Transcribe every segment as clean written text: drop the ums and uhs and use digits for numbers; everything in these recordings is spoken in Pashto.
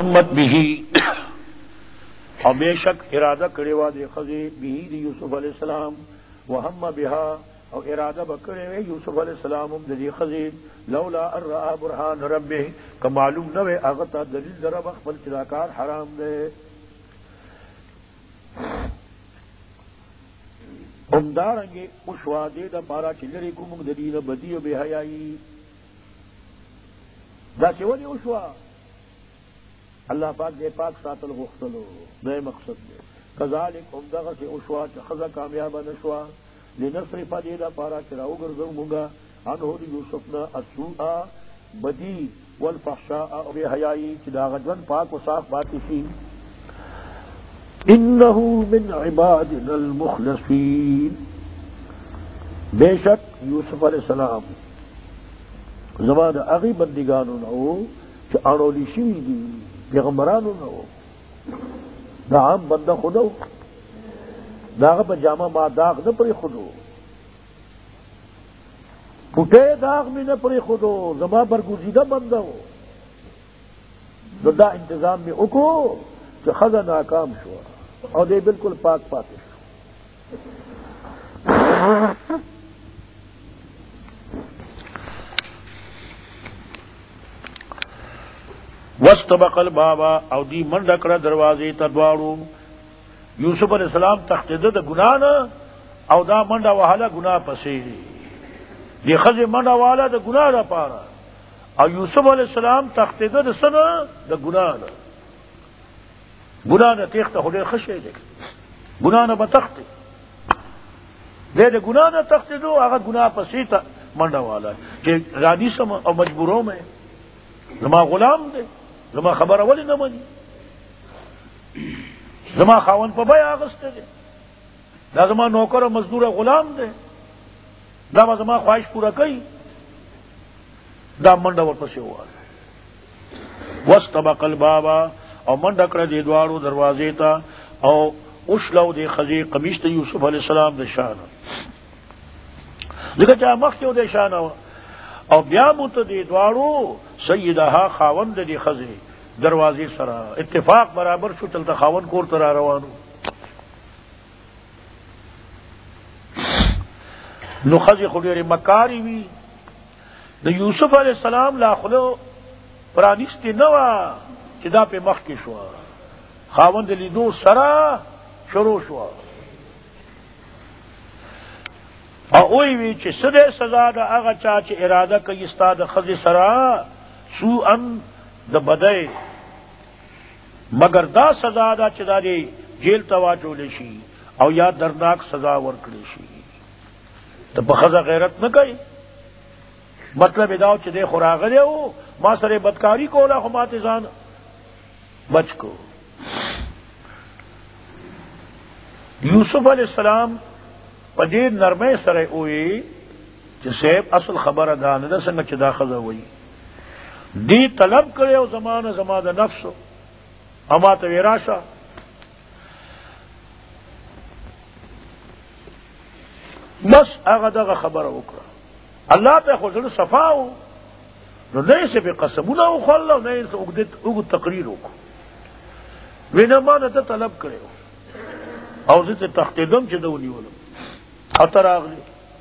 مت بھی اور بے شک ارادہ کرے وا دے خزی بھی یوسف علیہ السلام وہم بہا اور ارادہ بکرے ہوئے یوسف علیہ السلام دی خزی لولا ارآ برہان ربہ کا معلوم نہ ہوئے آغتا دلیل ذرا بخبل چراکار حرام دے امدارنگے اشوا دے دا پارا چلری کو مقدرین بدی و بے حیائی دا چولی اشوا اللہ پاک دے پاک ساتل غختلو نئے مقصد دے کذالک امدغ سے اشوا خزا کامیابا نشوا لنصرف دے دا پارا چراو گرزو منگا انہو دی یوسفنا السوء بدی والفحشاء و بے حیائی چدا غجون پاک و صاف باتی سی انہو من عبادنا المخلصین بے شک یوسف علیہ السلام زمان اغی بندگانو نو چا آنولی شوی دی پیغمبرانو نو دا عام بندہ خودو داغ پا جامع ما داغ نہ پری خودو پھٹے داغ میں نہ پری خودو زمان برگزیدہ بندہ ہو دا انتظام میں اکو کہ خزا ناکام شوا اور دے بالکل پاک پاتے شو واستبق البابا او دی منڈکڑا دروازے تدوارو یوسف علیہ السلام تختد گناہ نا او دا منڈا وحالا گناہ پسے دی خز منڈا والا دا گناہ دا پارا او یوسف علیہ السلام تختد سنا دا گناہ نا گناہ نہ تیخت خدے خشے دے گناہ نہ بتخت دے دے گناہ نہ تخت دو اگر گناہ پسیتا منڈا والا کہ رانی سم اور مجبوروں میں زما غلام دے زما خبر اولی نہ منی زما خاون پہ بھائی آغستے دے دا زما نوکر اور مزدور غلام دے دا زما خواہش پورا کئی دا منڈا ور پسے ہوا واستبق البابا او منڈکڑا دے دوارو دروازے تا او اشلو دے خزی قمیص تا یوسف علیہ السلام دے شانا لیکن چاہ مخیو دے شانا او بیاموت دے دوارو سیدہا خاون دے خزی دروازے سرا اتفاق برابر شو چلتا خاون کور ترا روانو نو خزی خودیر مکاری وی دا یوسف علیہ السلام لا خلو پرانیستی نوا چدا پہ مخ کی شوا خاوند لیدو سرا شروع شوا اوئی وی چی سدے سزا دا اغا چاچ ارادہ کئی استاد خز سرا سو ان دا بدے مگر دا سزا دا چدا دے جیل توا چولے شی او یا درناک سزا ورکڑے شی تو بخزا غیرت نہ کئی مطلب اداو چی دے خوراغلے ہو ما سر بدکاری کو لا خمات زان بچ کو یوسف علیہ السلام پدیر نرمے سرے ہوئی جسیب اصل خبر دان دا سنگ چدا خزا ہوئی دی طلب کرے او زمان نفس اما تویراشا بس اغدغ خبر اکرا اللہ پہ خزر صفاو نو نئے سے بے قسمونا اخوالا نئے سے اگد تقریر اکو وینما نتا طلب کرے ہو او زیت تختیدم چه دونی ولم اتر آغلی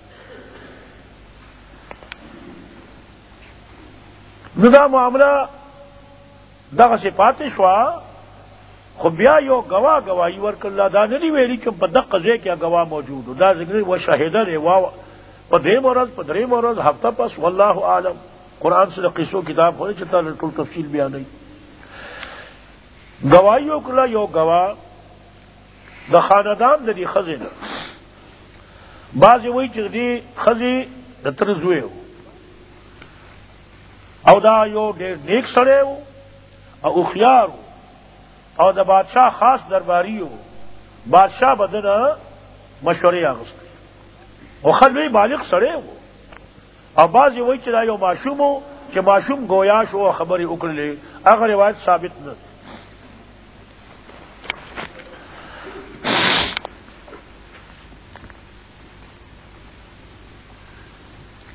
ندا معاملہ دغه صفات شوا خو بیا یو گواہی ورک اللہ دا نی ویلی چې په دغه ځای کې گواه موجود دا ذکر و شاهده دی وا په دې مرز په درې مرز هفته پس والله اعلم قرآن سے قصو کتاب ہونے چلتا ټول تفصیل بیانوي گواہی وکړه یو گواه د خاندان د دې خزینه بعض وی چې دې خزي د تر زوی او دا یو ډېر نیک سړی او خيار او د بادشاہ خاص درباری وو بادشاہ بدنه مشورې اغوسته او خلوی بالغ سړی وو او بعض وی چې دا یو معشوم چې معشوم گویا شو خبرې وکړلې هغه روایت ثابت نه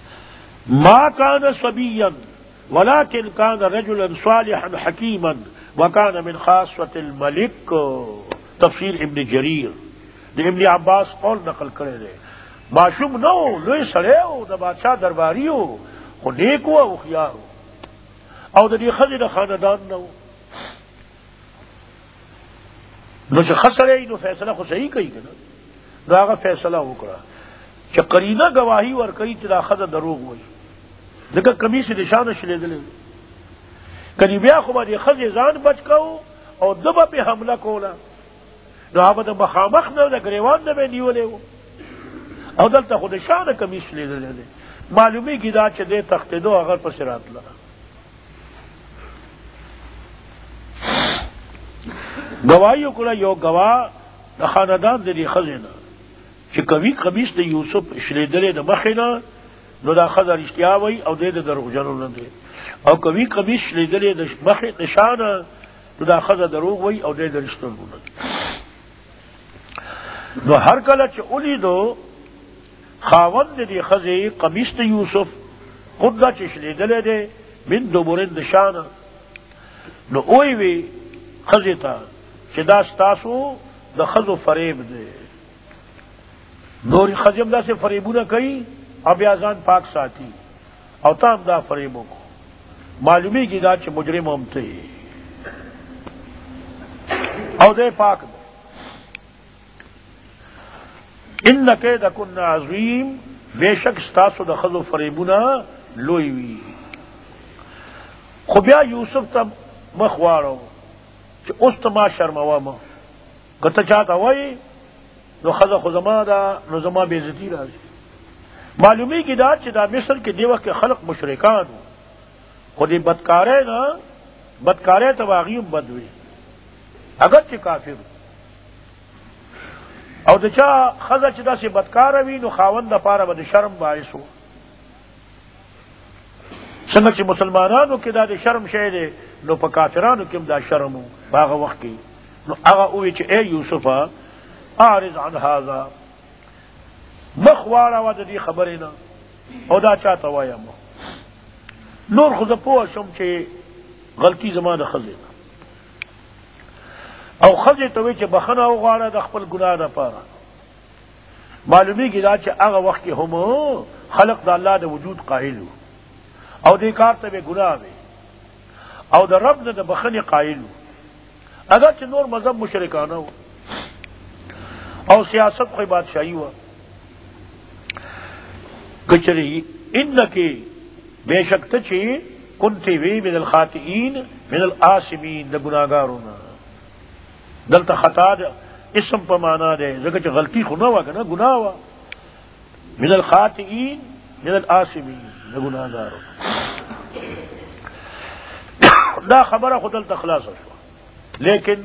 ما كان صبيا ولكن كان رجلا صالحا حكيما وکان من خاصۃ الملک تفسیر ابن جریر د ابن عباس قول نقل کړی دی معشوم نو لوی سړی او د بادشاہ درباری او خو نیک او خيار او د دې خځې د خاندان نو نو چې خسرې نو فیصله خو صحیح کوي کنه دا هغه فیصله وکړه چې قرینه گواہی ورکړي چې دا خځه دروغ وایي دغه کمیس د شان شلیدل کله بیا خو باندې خځې ځان بچ کو او دبه په حمله کوله نو هغه د مخامخ نه د گریوان نه نیولې او دلته خو د شان کمیس شلیدل معلومی کی دا چې د تختیدو هغه پر سرات لره گواہی وکړه یو گواه د خاندان د دې خزینه چې کوي قمیص د یوسف شلیدلې د مخینه نو دا خزر اشتیا وای او د دروغجنو نه دی او کوي قمیص شلیدلې د مخې نشانه نو دا خزر دروغ وای او د رښتونو نه دی نو هر کله چې اولیدو خاوند دې خزې قمیص د یوسف خود دا چې شلیدلې دی من دوبرین د شانه نو اوی وی خزې ته چې دا ستاسو د خزو فریب دی نور خزم دا سے فریبونه کوي او بیا ځان پاک ساتي او تام دا فریبو کو معلومی کی دا چې مجرم هم ته او دې پاک دی ان کیدکن عظیم بیشک ستاسو د خزو فریبونه لوی وی خو بیا یوسف ته مخ واړو چې اوس ته ما شرموه کته چاته وای نو خزه خو زما دا نو زما بیزتی راځي معلومی کی دا چې دا مصر کې دی وخت خلق مشرکان خو دې بدکارې نه بدکارې ته واغیم بدوي اگر چې کافر او د چا خزه چې داسې بدکار وي نو خاوند د پاره به شرم باعث وو څنګه چې مسلمانانو کې دا د شرم شی دی نو په کافرانو کې دا شرم وو هغه وخت کې نو هغه وی چې اے یوسف اعرض عن هذا مخواړه و د دې خبرې نه او دا چاته وایم نور خو زه پوه شم چې غلطي زما د خزې او خزې ته وی چې بخنه وغواړه د خپل ګناه لپاره معلومیږي دا چې هغه وخت کې هم خلق د الله د وجود قائل وو او دې کار ته به ګناه وي او د رب نه د بخنې قائل وو اگر چې نور مذهب مشرکانه وو او سیاست خو بادشاہی وو کچری انکی بے شک ته چې کنتی وی من الخاطئین من الآثمین د ګناهګارونو دلته خطا ده اسم په معنا ده ځکه چې غلطی خو نه وکړه ګناه وا من الخاطئین من الآثمین د ګناهګارو دا خبره خو دلته خلاص شو لیکن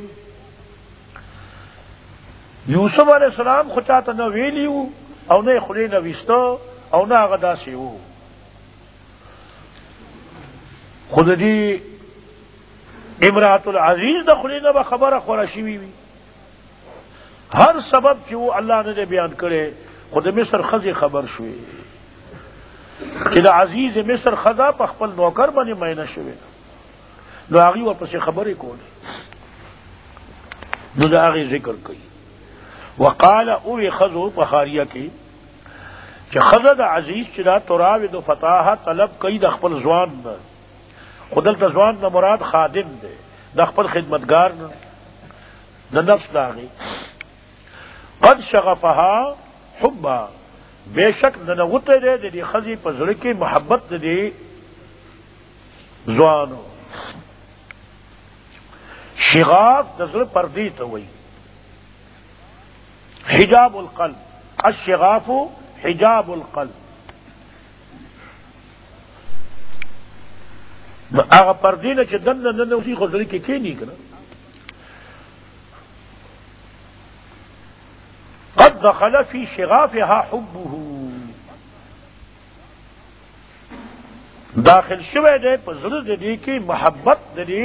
یوسف علیہ السلام خو چاته نه ویلیو او نه خلی نه وستو او نه هغه داسې وو خود دې امرأة العزیز د خلی نه به خبره خورا شوي وي هر سبب چې و الله نه بیان کړي خود مصر خزي خبر شوي چې د عزیز مصر خزا په خپل نوکر باندې مینه شوي نو هغه ورپسې خبرې کولې نو د هغه ذکر کوي وقال او خزو بخاریه کې چې خزه د عزیز چې دا تراود فتاحه طلب کوي د خپل ځوان نه خودل د ځوان نه مراد خادم دی د خپل خدمتگار نه د نفس داغي قد شغفها حبا بیشک ننوته دی د دې خزي په زړه کې محبت دی ځوانو شغاف د زړه پردې ته وایي حجاب القلب الشغاف حجاب القلب هغه پردې نه چې دنه نه اوسې خو زړه کې کېني کنه قد دخل في شغافها حبه داخل شوه دی په زړه دې کې محبت دې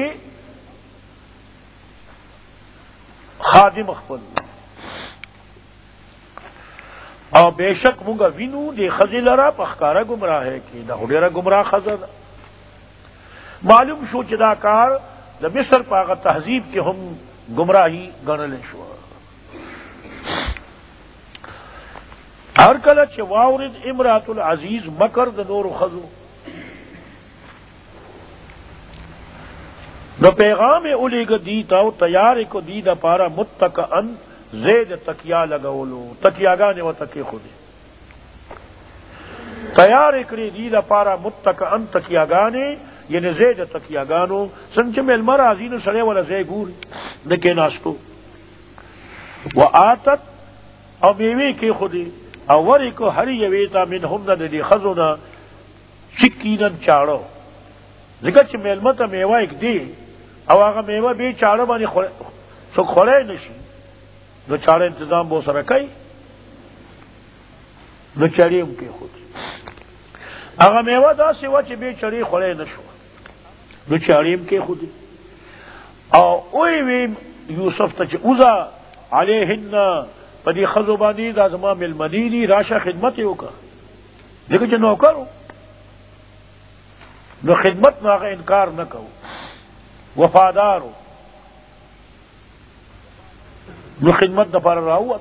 خادم خپل او بیشک مونږه وینو د خزې لره په ښکاره ګمراهۍ کې دا ډېره ګمراه ښځه ده معلوم شو چې دا کار د مصر پاغه تهذیب کې هم گمراهی ګڼل شو. هر کله چې واورد امرات العزیز مکر د نور خزو نو پیغام اولیگ دیتا او تیار کو دی دا پارا متکئن زید تکیا لگولو تکیاگانے و تکی خودی تیار کری دی دا پارا متکئن تکیاگانے یعنی زید تکیاگانو سنچ میں المرازین سڑے والا زی گور نکے ناستو و آتت او میوے کی خودی او وری کو ہری یویتا من ہمنا دی خزونا سکینن چاڑو ذکر چھ میلمتا میوہ ایک دی او هغه میوه به چاړه باندې څوک خورای نشي نو چاړه انتظام به سره کوي نو چاړي هم کې خود هغه میوه داسې و چې به چاړي خورای نشو نو چاړي هم کې خود او اوی وی یوسف ته چې اوزا علیهن په دې خزو باندې د ازما ملمنی راشه خدمت وکړه دغه چې نوکرو نو خدمت نه انکار نه کوو وفادارو نو خدمت د پر راوت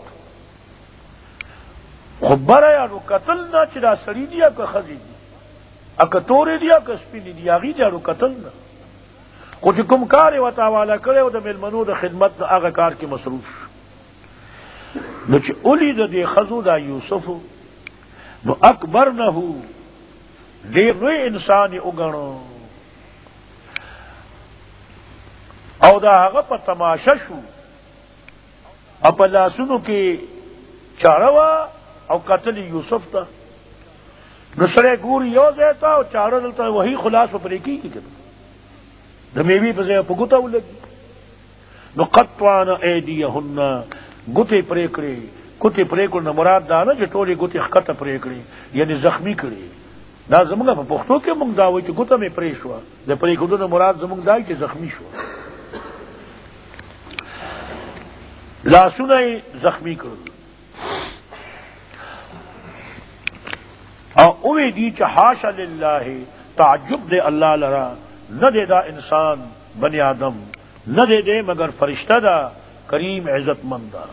خبره یا نو قتل نه چې دا سړی دی که خزی دی اکه تورې دی که سپینې دی هغې دی نو قتل نه خو چې کوم کار یې ورته حواله کړی او د مېلمنو د خدمت نه هغه کار کې مصروف شو نو چې ولید دې ښځو دا یوسف نو اکبر نه ډېر لوی انسان یې وګڼو او دا هغه په تماشه شو او په لاسونو کې چاړه وه او قتل یوسف ته نو سړی ګوري یو ځای ته او چاړه دلته وهي خلاص به پرې کېږي که نه د میوې په ځای په ګوته ولګي نو قطعن ایدیهن ګوتې پرې کړې ګوتې پرې کړو نه مراد دا نه چې ټولې ګوتې ښکته پرې کړې یعنی زخمي کړې دا زمونږ په پښتو کې مونږ دا وایو چې ګوته مې پرې شوه د پرې کېدو نه مراد زمونږ دا چې زخمي شوه لاسونه یې زخمی کړل او اوی دی چې حاشا لله تعجب دے اللہ لرا نہ دے دا انسان بنی آدم نہ دے دے مگر فرشتہ دا کریم عزت مند دا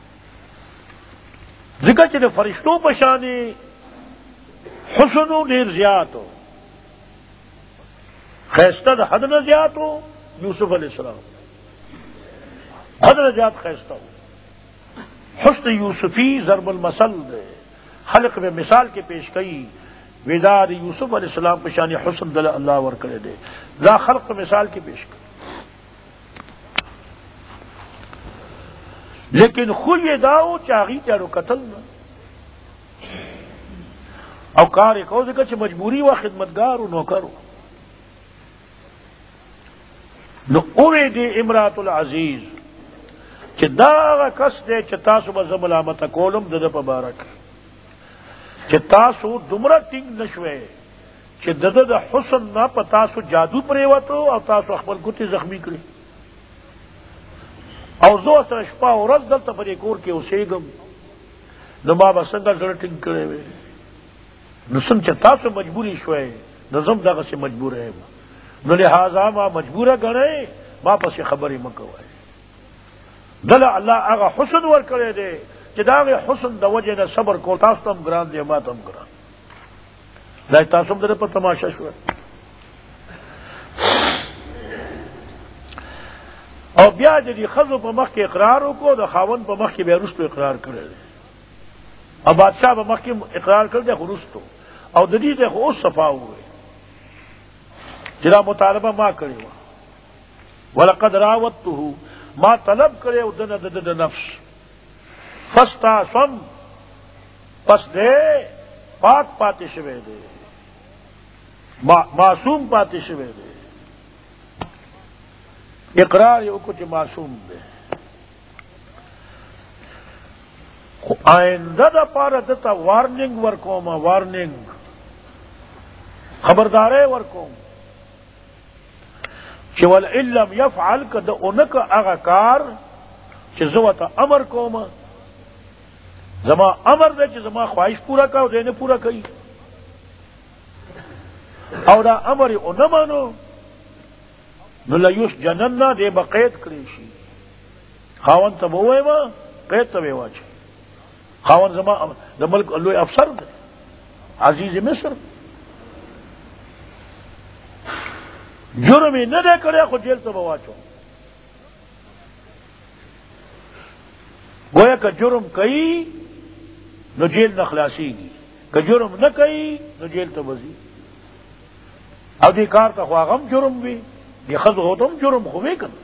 ذکر چلے فرشتوں پشانے حسن و دیر زیاد ہو خیستہ دا حد نہ زیاد ہو یوسف علیہ السلام حد نہ زیاد خیستہ ہو حسن یوسفی ضرب المثل دے خلق میں مثال کے پیش کئی ویدار یوسف علیہ السلام پشانی حسن دل اللہ ور کرے دے لا خلق مثال کے پیش کئی لیکن خود یہ داؤ چاہی چارو قتل نہ او کار ایک اور ذکر مجبوری و خدمتگار و نوکر نو اوے دے امرات العزیز کہ دا کس دے چتاسو بزم علامت کولم دد پبارک چتاسو دمرا ٹنگ نشوے کہ دد حسن نہ پتاسو جادو پریوتو او تاسو اخبر گتی زخمی کرے او زو اثر شپا و رز دلتا پر ایک اور کے اسیگم نما بسنگا زر ٹنگ کرے وے نسن چتاسو مجبوری شوے نظم دا سے مجبور ہے نو لہذا ما مجبورہ گنے ما پس خبری مکوائے دل اللہ آغا حسن ور کرے دے کہ داغ حسن دا وجہ نہ صبر کو تاستم گران دے ماتم گران دائی تاسم دے پر تماشا شوئے اور بیا جدی خزو پا مخ کے اقراروں کو دا خاون پا مخ کے بے رستو اقرار کرے دے اور بادشاہ پا مخ کے اقرار کر دے خو رستو اور ددی دے خو اس صفا ہوئے جنا مطالبہ ما کرے ہوا وَلَقَدْ رَاوَدتُّهُ ما طلب کرے ادن دد نفس فستا سم پس دے پاک پاتے شوے دے معصوم پاتے شوے دے اقرار یہ کچھ معصوم دے آئندہ دا پارا دتا وارننگ ورکوما وارننگ خبردارے ورکوم کہ وَلَئِن لَّمْ يَفْعَلْ کد اونک اغاکار کہ زوتا امر کوما زما امر دے کہ زما خواہش پورا کا دینے پورا کئی اور دا امر اونہ مانو نو لیسجنن دے بقید کړی شي. خاوند ته ووایم قید ته واچي. خاوند زما د ملک لوی افسر دی، عزیز مصر، جرم یې نه دی کړی خو جیل ته به واچو. گویا که جرم کوي نو جیل نه خلاصېږي، که جرم نه کوي نو جیل ته به ځي. او دې کار ته خو هغه هم جرم وي، دې ښځو ته هم جرم خو وی که نه.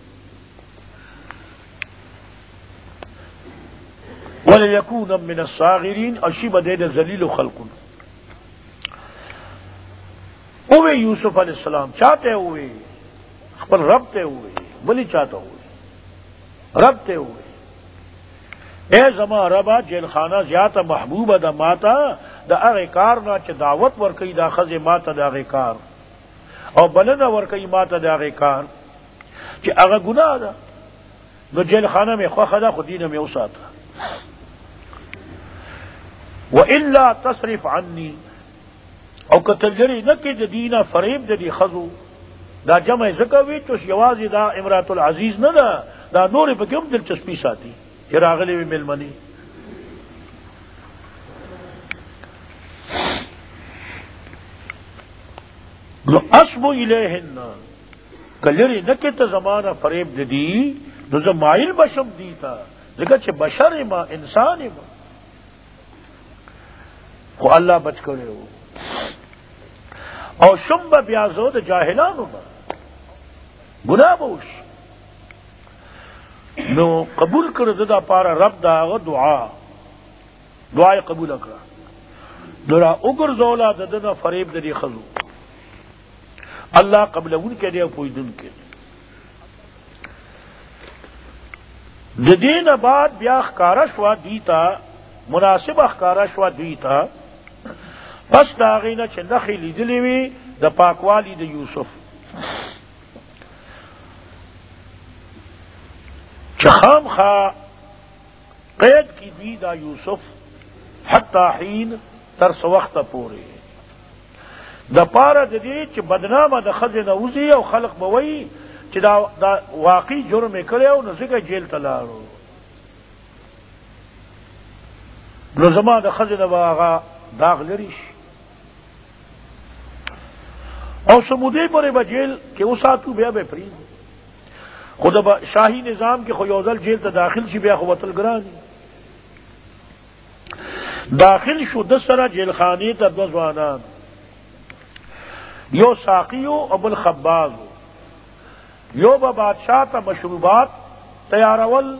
وليكون من الصاغرين، اشیب دے د ذلیل خلقنا. اوے یوسف علیہ السلام چاہتے ہوئے خپل رب تے ہوئے بلی چاہتا ہوئے رب تے ہوئے، اے زما ربا جیل خانہ زیادہ محبوب دا ماتا دا اغه کار نا چ دعوت ور کئی دا خز ماتا دا اغه کار، او بلنه ور کئی ماتا دا اغه کار چ اغه گناہ دا نو جیل خانہ میں خو خدا خودینه میں اوساتا. وَإِلَّا تَصْرِفْ عَنِّي، او کتلجری نکی دینا فریب دی خزو دا جمع زکوی چوش یوازی دا امرات العزیز نہ دا نور پہ کیوں دلچسپی ساتھی پھر آگلے بھی ملمنی. اسمو الیہن کلری نکی تا زمانہ فریب دی نو زمائل بشم دیتا ذکر چھ بشر ما انسان ما خو اللہ بچ کرے ہو. اور شمب بیازو دا جاہلانو با گناہ بوش نو قبول کرد دا پارا رب دا آغا دعای قبول اکرا نو را اگر زولا دا فریب دا دی خضو اللہ قبل ان کے دے پویدن کے دین بعد بیا اخکارا شوا دیتا مناسب اخکارا شوا دیتا پس داغینا چھ نخی لیدلی وی دا پاکوالی دا یوسف چھ خام خواہ قید کی دی دا یوسف حتی حین ترس وقت پورے دا پارا دا دی چھ بدنام دا خز نوزی او خلق بوئی چھ دا واقعی جرم کرے او نزگا جیل تلارو نظمہ دا خز نواغا داغ لریش او سمودے پر بجیل کہ وہ ساتو بیا بے پرین خود شاہی نظام کے خیوزل جیل تا داخل شی بیا خواتل گرانی داخل شو 10 سرہ جیل خانی تا 2 زوانان یو ساقیو ابو الخبازو یو با بادشاہ تا مشروبات تیارول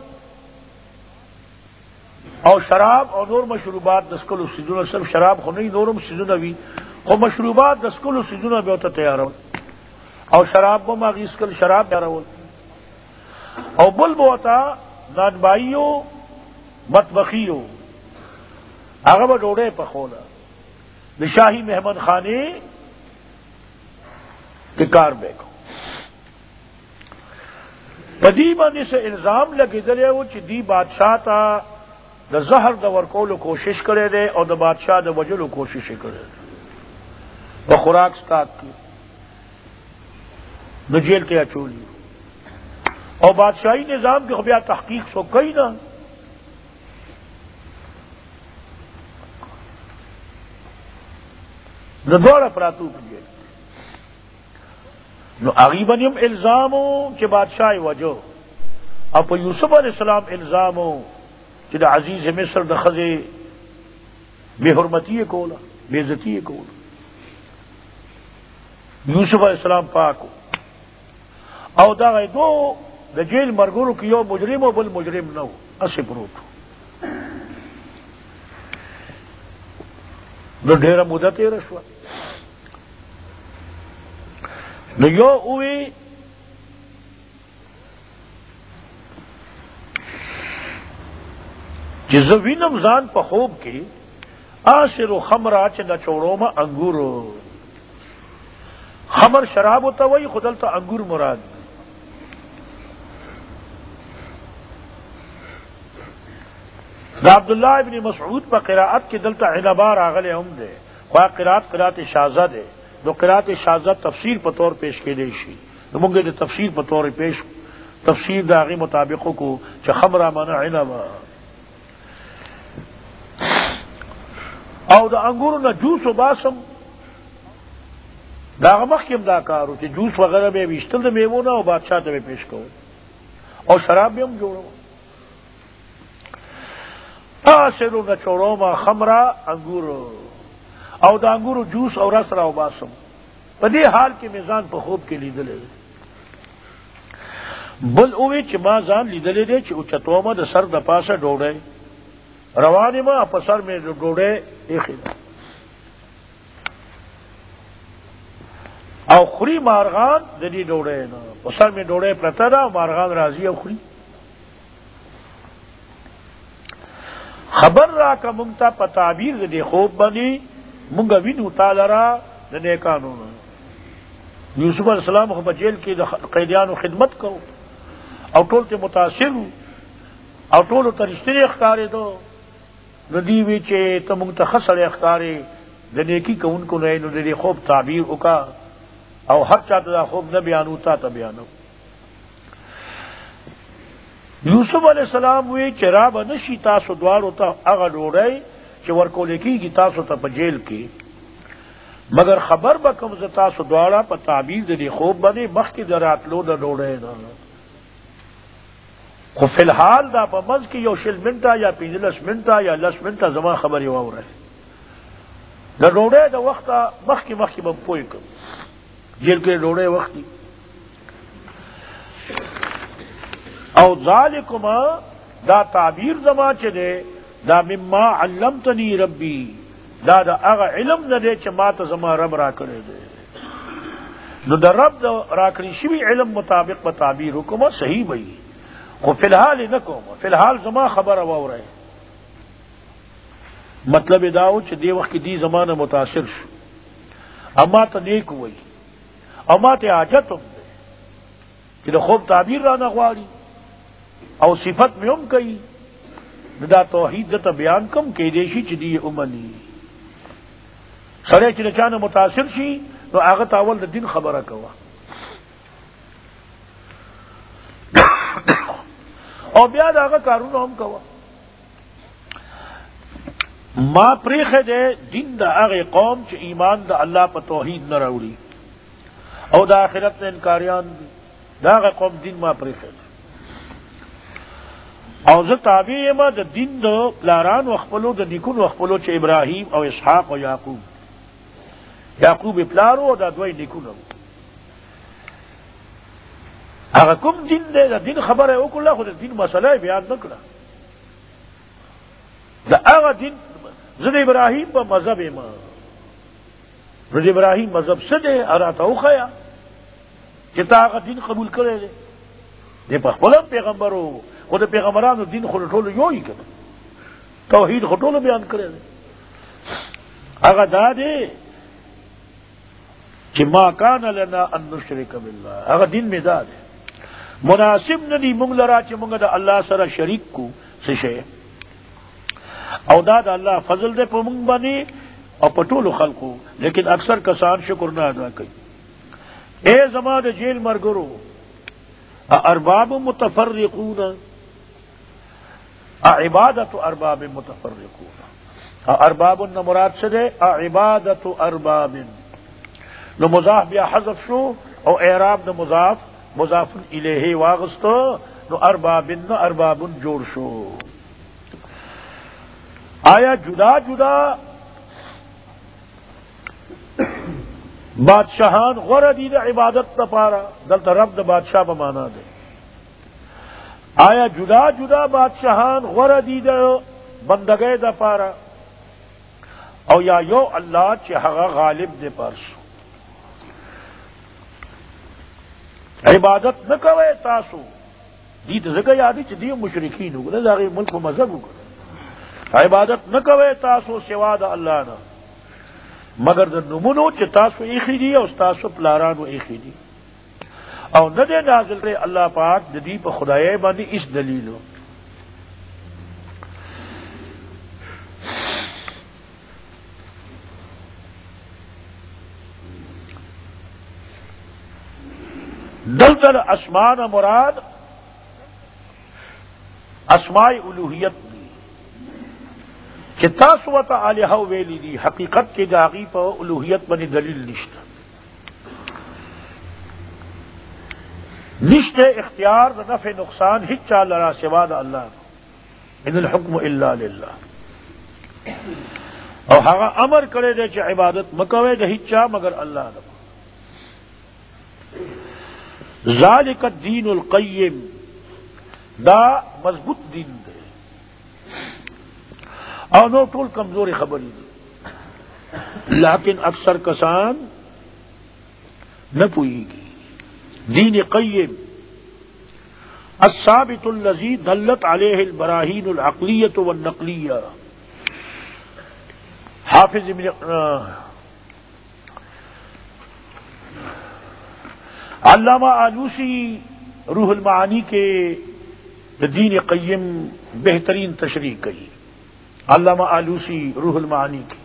او شراب اور نور مشروبات دسکلو سیزونا صرف شراب خو نہیں نورم سیزونا بھی خو مشروبات دسکلو سیزونا بھی ہوتا تیارول او شراب بو ماغیس کل شراب تیارول او بل بوتا نانبائیو مطبخیو اغا ڈوڑے پخولا نشاہی مہمان خانے کے کار بیکو قدیمہ نے سے الزام لگے دلے وہ چی دی بادشاہ تا دا زہر دا ورکولو کوشش کرے دے اور دا بادشاہ دا وجلو کوشش کرے دے با خوراک سٹاک کی نو جیل تے اچولی اور بادشاہی نظام کی خبیہ تحقیق سو کئی نا نو دوڑا پراتو کی جیل نو اغیبنیم الزامو چی بادشاہی وجو اب یوسف علیہ السلام الزامو چی دا عزیز مصر دا خزے بے حرمتی کولا بے عزتی کولا یوسف علیہ السلام پاکو او دا غی دو دا جیل مرگورو کی یو مجرم و بل مجرم نو اسی پروتو نو ڈیرہ مدت رشوہ نو یو اوی جزو وینم زان پا خوب کی آسرو خمرا چه نچوڑو ما انگورو خمر شراب ہوتا وی خودل تا انگور مراد دا عبداللہ ابن مسعود پا قراءت کی دلتا عنبار آغل ہم دے خواہ قراءت شازہ دے دو قراءت شازہ تفسیر پر طور پیش کے دیشی مونږ د تفسیر په تور پیش تفسیر د هغې مطابق کو چې خمره معنا عنب او د انګورو نه جوس وباسم دا هغه مخکې هم دا کار و چې جوس وغیره به یې ویشتل د میوو نه او بادشاه ته به پیش کوو او شراب به هم جوړو آسرو نچوړومه خمره انګورو او د انګورو جوس او رس را وباسم په دې حال کې مې ځان په خوب کې لیدلی دی بل اوی چې ما ځان لیدلی دی چې اوچتومه د سر د پاسه ډوډۍ روانې ما په سر مې ډوډۍ ایښې ده او خوري مارغان د دې ډوډۍ نه په سر مې ډوډۍ پرته ده او مارغان راځي او خوري خبر را که مونږ ته په تعبیر د دې خوب باندې مونږ وینو تعالی را د نیکانو نه یوسف علیہ السلام خو په جیل کې د قیدیانو خدمت کو او ټول ته متاثر او ټولو ته رښتینی ښکارېدو نو دوی وی چې ته مونږ ته ښه سړی ښکارې د نیکي کوونکو نه نو د دې خوب تعبیر وکړه او هر چاته دا خوب نه بیانو تا ته بیانو یوسف علیہ السلام وی چې را به نشي تاسو دواړو ته هغه ډوډۍ چې ورکول کېږي تاسو ته په جیل کې مگر خبر به کوم زه تاسو دواړه په تعبیر د دې خوب باندې مخکې د راتلو د ډوډۍ نه خو فی الحال دا په منځ کې یو 20 منټه یا 15 منټه یا 10 منټه زما خبرې واورئ د ډوډۍ د وخته مخکې به پوه کړم جیل کې ډوډۍ وخت دی او ذالکما دا تعبیر زما چې دی دا مما علمتنی ربی دا د هغه علم نه دی چې ما ته زما رب را کړی دی نو د رب د راکړی شوي علم مطابق به تعبیر وکړم صحیح به وي خو فی الحال نه کوم فی الحال زما خبره واورئ مطلب دا و چې دې وخت کې دې زمانه متاثر شو اما ته نیک وایي او ما ته حاجت هم دی چې د خوب تعبیر را نه غواړي او صفت مې هم کوي دا توحید دته بیان کم کېدی شي چې دې ومني سړی چې د چا نه متاثر شي نو هغه ته اول د دین خبره کوه او بیا د هغه کارونه هم کوه ما پریښی دی دین د هغې قوم چې ایمان د الله په توحید نه راوړي او د آخرت نه انکاریان دي د هغه قوم دین ما پریښی دی او زه تابع یم د دین د پلارانو خپلو د نیکونو خپلو چې ابراهیم او اسحاق او یعقوب پلارو او دا دوی نیکونه هغه کوم دین دی د دین خبره وکړه خو د دین مسله بیان نه کړه د هغه دین زه د ابراهیم په مذهب یم نو د ابراهیم مذهب څه دی راته وښیه چې تا هغه دین قبول کړی دی دی په خپل پیغمبر و خو د پیغمبرانو دین خو ټولو یو یې کنه توحید خو ټولو بیان کړی دی هغه دا دی چې ما کان لنا ان نشرک بالله هغه دین می دا دی مناسب نه دی موږ لرا چې موږ د الله سره شریک کو څه شی او دا د الله فضل دی په موږ باندې او په ټولو خلقو لیکن اکثر کسان شکر نه ادا کوي اے زما د جیل مرګرو ارباب متفرقون عبادت ارباب متفرقون ارباب مراد څه دی عبادت ارباب نو مضاف بیا حذف شو او اعراب د مضاف مضاف الیه واغستو نو ارباب جوړ شو آیا جدا جدا بادشاہان غوره دي د عبادت لپاره دلته رب د بادشاہ په معنا دی آیا جدا جدا بادشاہان غوره دي د بندګۍ لپاره او یا یو الله چې هغه غالب دی پرسو عبادت نه کوي تاسو دې ته ځکه یادی چې دی مشرکین وګړه د هغې ملک په مذهب وګړه عبادت نه کوي تاسو سوا د الله نه مگر د نمونو چې تاسو ایښي دي او تاسو پلارانو ایښي دي او نه دی نازل کړی الله پاک د دې په خدایۍ باندې هیڅ دلیل دلدل اسمان مراد اسماء الوہیت دی کہ تاسو ته الہ ویلی دی حقیقت کې داغي په الوهیت باندې دلیل نشته اختیار د نفع نقصان هیڅ چا لرا سوا د الله ان الحكم الا لله او هغه امر کړی دی چې عبادت مکوئ د هیڅ چا مگر الله د ذالک الدین القیم دا مضبوط دین دی اور نو ټول کمزوری خبری دی لیکن اکثر کسان نہ پوئے گی دین قیم الثابت الذی دلت علیہ البراہین العقلیۃ والنقلیہ حافظ ابن علامہ آلوسی روح المعانی کے دین قیم بہترین تشریح کی علامہ آلوسی روح المعانی کی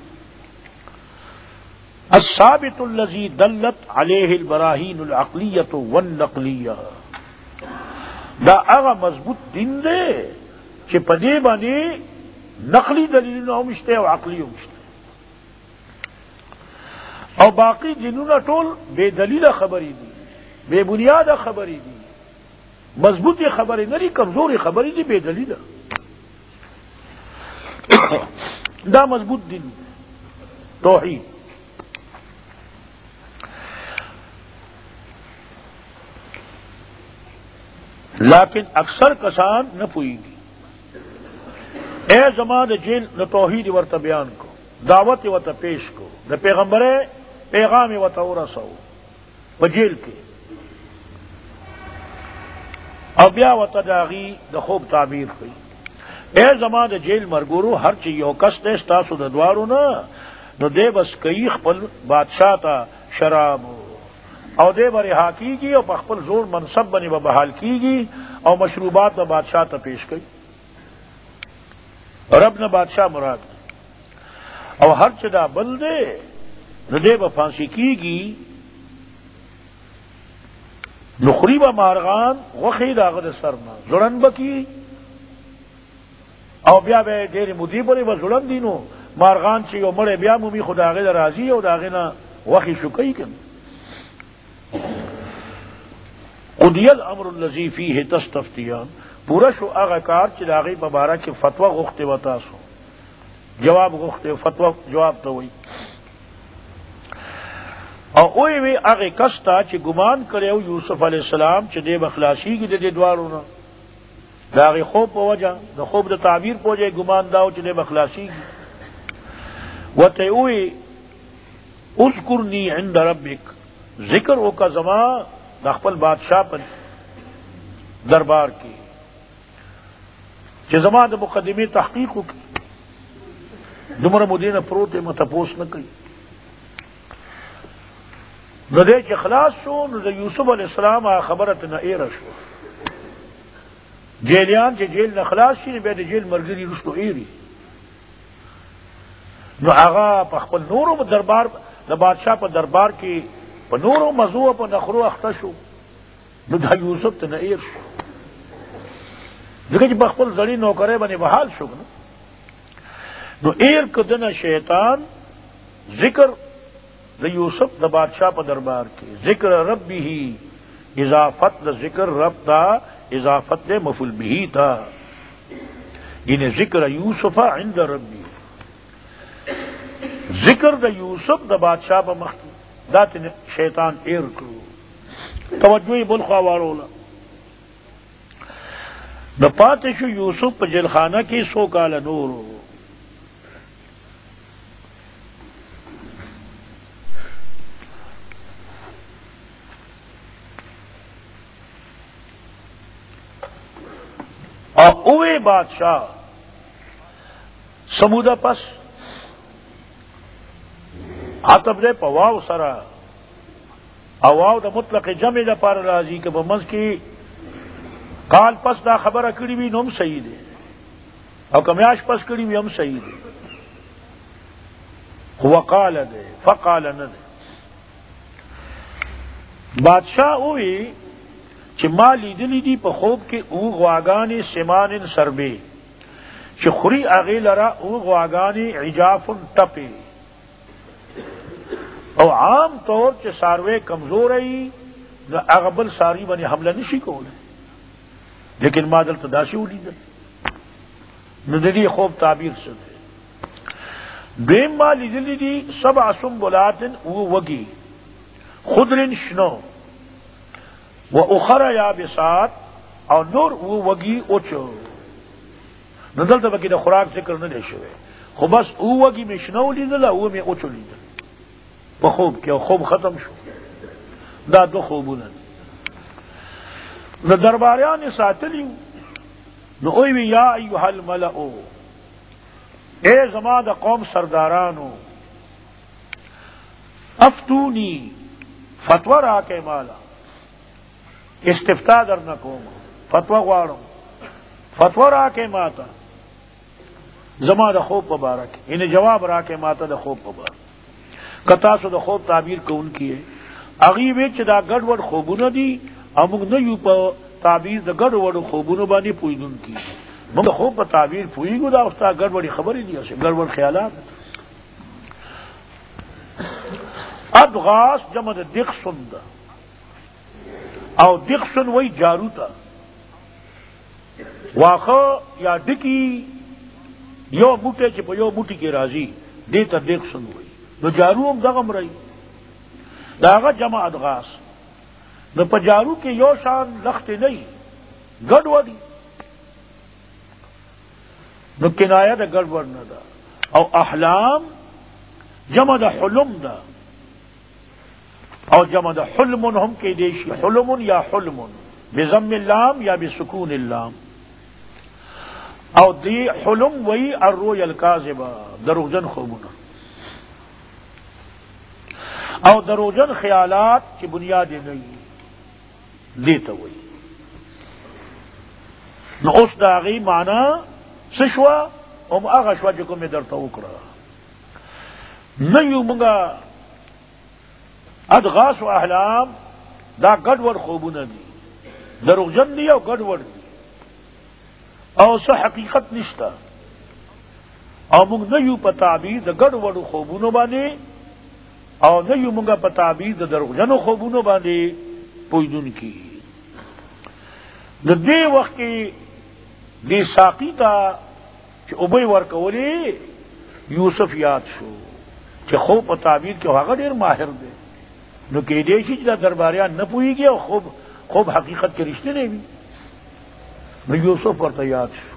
الثابت الذی دلت علیہ البراہین العقلیۃ والنقلیہ دا هغه مضبوط دین دے چې په دې باندې نقلی دلیلونه هم شته او عقلی هم شته او باقی دینونه ټول بے دلیله خبرې دي بے بنیاده خبرې دي مضبوطی خبرې نه دي کمزوري خبرې دي بے دلیله دا مضبوط دین توحید لیکن اکثر کسان نہ پوئیں گی اے زمان جیل نہ توحید ورت بیان کو دعوت وت پیش کو نہ پیغمبر پیغام وت ورسو بجیل کے او بیا وت داغي د خوب تعبیر ہوئی اے زمان جیل مرګورو هر چې یو کس دې تاسو د دوارو نه نو دې بس کوي خپل بادشاہ تا شراب او دې بری حقیقی او خپل زور منصب باندې به بحال کیږي او مشروبات د بادشاہ ته پیش کړي رب نه بادشاہ مراد او هر چې دا بل دې نو دې به فانسی کیږي نخریب مارغان وخی داغه د سرنا زړن بکی او بیا به ډېر مودي پورې به زړن دینو مارغان چې یو مړ بیا مومي خداغه راضي او داغه نه وخی شو کوي کنه قضی الامر الذی فیہ تستفتیان پورا شو هغه کار چې داغه مبارک فتوا غوښته و تاسو جواب غوښته فتوا جواب ته وای او اوی وی هغه کستا چې ګمان کړو یوسف علی السلام چې د بخلاصی کې د دوارو نه داغه خوب په وجه د خوب د تعبیر په وجه ګمان داو چې د بخلاصی وته اوی اذکرنی عند ربک ذکر او کا زمان د خپل بادشاہ پر دربار کی چې زما د مقدمه تحقیق وکړي دومره مدینه پروت متپوس نه کوي نو دې چې خلاص شو نو د یوسف علی السلام خبره ته نه ایره شو جیلیان چې جیل نه خلاص شي به د جیل مرګري رسو ایری نو هغه په خپل نورو دربار د بادشاہ په دربار کې په نورو مزو په نخرو اخته شو نو د یوسف ته نه ایر شو ځکه چې په خپل ځړی نوکرې باندې بحال شو نو ایر کدنه شیطان ذکر د یوسف د بادشاہ په دربار کې ذکر ربه اضافت د ذکر رب تا اضافت د مفعول به تا یعنی ذکر یوسف عند ربه ذکر د یوسف د بادشاہ په مخ ذات شیطان ایر کرو توجہ بلخوا وارولا د پاتشو یوسف په جیلخانه کې 100 کال نور اور اوے بادشاہ سمودا پس عطب دے پواو سرا اواو دا مطلق جمع دا پار راضی کہ بمز کی کال پس دا خبر کڑی بھی نم صحیح دے اور کمیاش پس کڑی بھی ہم صحیح دے وقال دے فقال نہ دے بادشاہ ہوئی چې ما لیدلی دي په خوب کې او غواګانې سمان سربې چې خوري هغې لره او غواګانې عجاف ټپې او عام طور چې ساروی کمزوری نو هغه بل ساری باندې حمله نشي کولی، لیکن ما دلته داسې ولیدل. نو د دې خوب تعبیر څه دی؟ دویم ما لیدلی دي 7 سنبلات او وږي خضر شنو و اخر یابسات او نور او وږي اوچو. نو دلته به کې د خوراک ذکر نه دی شوی، خو بس او وږي مې شنو لیدل او مې اوچو لیدل په خوب کې، او خوب ختم شو. دا 2 خوبونه دي. نو درباریان ساتلی نو اوی یا ایها الملأ، اے زما د قوم سردارانو، افتونی فتوا راکے مالا، استفتاء در نکوم، فتوا غواړم، فتوا راکے ماتا زما د خوب مبارک، یعنی جواب راکے ماتا د خوب مبارک. کتا سو د خوب تعبیر کون کیے اغي وچ دا ګډ وډ خوبونه دي، اموږ نه یو په تعبیر د ګډ وډ خوبونو باندې پویګون کی، موږ خوب په تعبیر پویګو دا اوستا ګډ وډي خبرې دي، اصل ګډ وډ خیالات. ادغاس جمع د دغسن ده، او دغسن وی جارو تا واخه یا ډکی یو بوټه چې په یو بوټي کې راځي دې ته دغسن وی. نو جارو هم دغه مرئی داغه جمع ادغاس. نو په جارو کې یو شان لخت نه ګډ وډي، نو کنایه د ګډ وډ نه ده. او احلام جمع د حلم ده، او جمع د حلم هم کې دی شي، حلم یا حلم بضم اللام یا بسکون اللام. او دی حلم وی الرؤیا الکاذبه، دروغجن خوبونه او دروغجن خیالات چې بنیاد نه وي دیتا وی. نو اوس د هغې معنا څه شوه؟ هم هغه شوه چې کوم یې درته وکړه. نه یو مونږه ادغاس و احلام دا ګډ وډ خوبونه دي، دروغجن دي او ګډ وډ دي، او څه حقیقت نشته. او مونږ نه یو په تعبیر د ګډ وډو خوبونو باندې، او نه یو مونږه په تعبیر د دروغجنو خوبونو باندې پویدون کی. د دې وخت کې دې ساقي ته چې اوبه ورکولې یوسف یاد شو چې خوب په تعبیر کې هغه ډېر ماهر دی. نو کېدای شي چې دا درباریان نه پوهېږي او خوب حقیقت کې رښتینی وي. نو یوسف ورته یاد شو.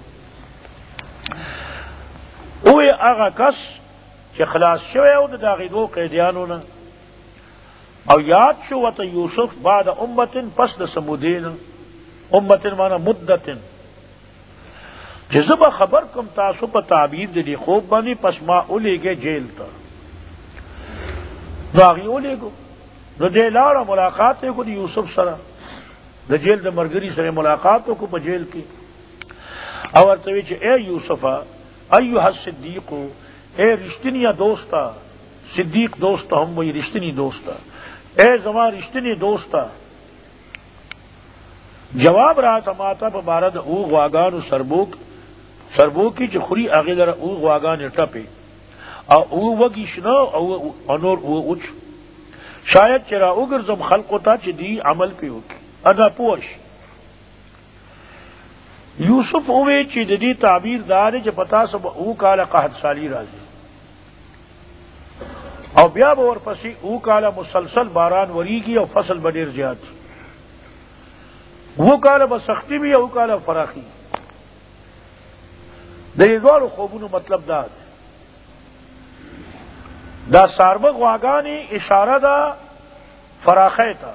اوی هغه کس چې خلاص شوی او د هغې 2 قیدیانو نه، او یاد شو ورته یوسف بعد امتن پس د سمودین، امتن مانا مدتن، چې زه به خبر کم تاسو په تعبیر د دې خوب باندې، پس ما اولیږې جیل ته. نو هغې اولیږو، نو دې لاړه ملاقات یې کو د یوسف سره، د جیل د مرګري سره ملاقات وکړو په جیل کې. او ورته وی چې اے یوسفه ایها الصدیق، اے رښتینی دوستا، صدیق دوستا هم وی رښتینی دوستا، اے زما رښتینی دوستا، جواب راته ماته په باره د او غواګانو سربو کې چې خوري هغې لره او غواګانې ټپې او او وږي شنه او نور او اوچ، شاید چې را وګرځم خلقو ته چې دی عمل پې وکړي انا پوه شي. یوسف اووی چې د دې تعبیر دا دی چې په تاسو به 2 کاله قحط سالي راځي، او بیا به ورپسې 2 کاله مسلسل باران وریږي او فصل به ډېر زیات شي. 2 کاله به سختی وي او 2 کاله فراخي. د دې دواړو خوبونو مطلب دا دی. دا ساربه غواګانې اشاره ده فراخۍ ته،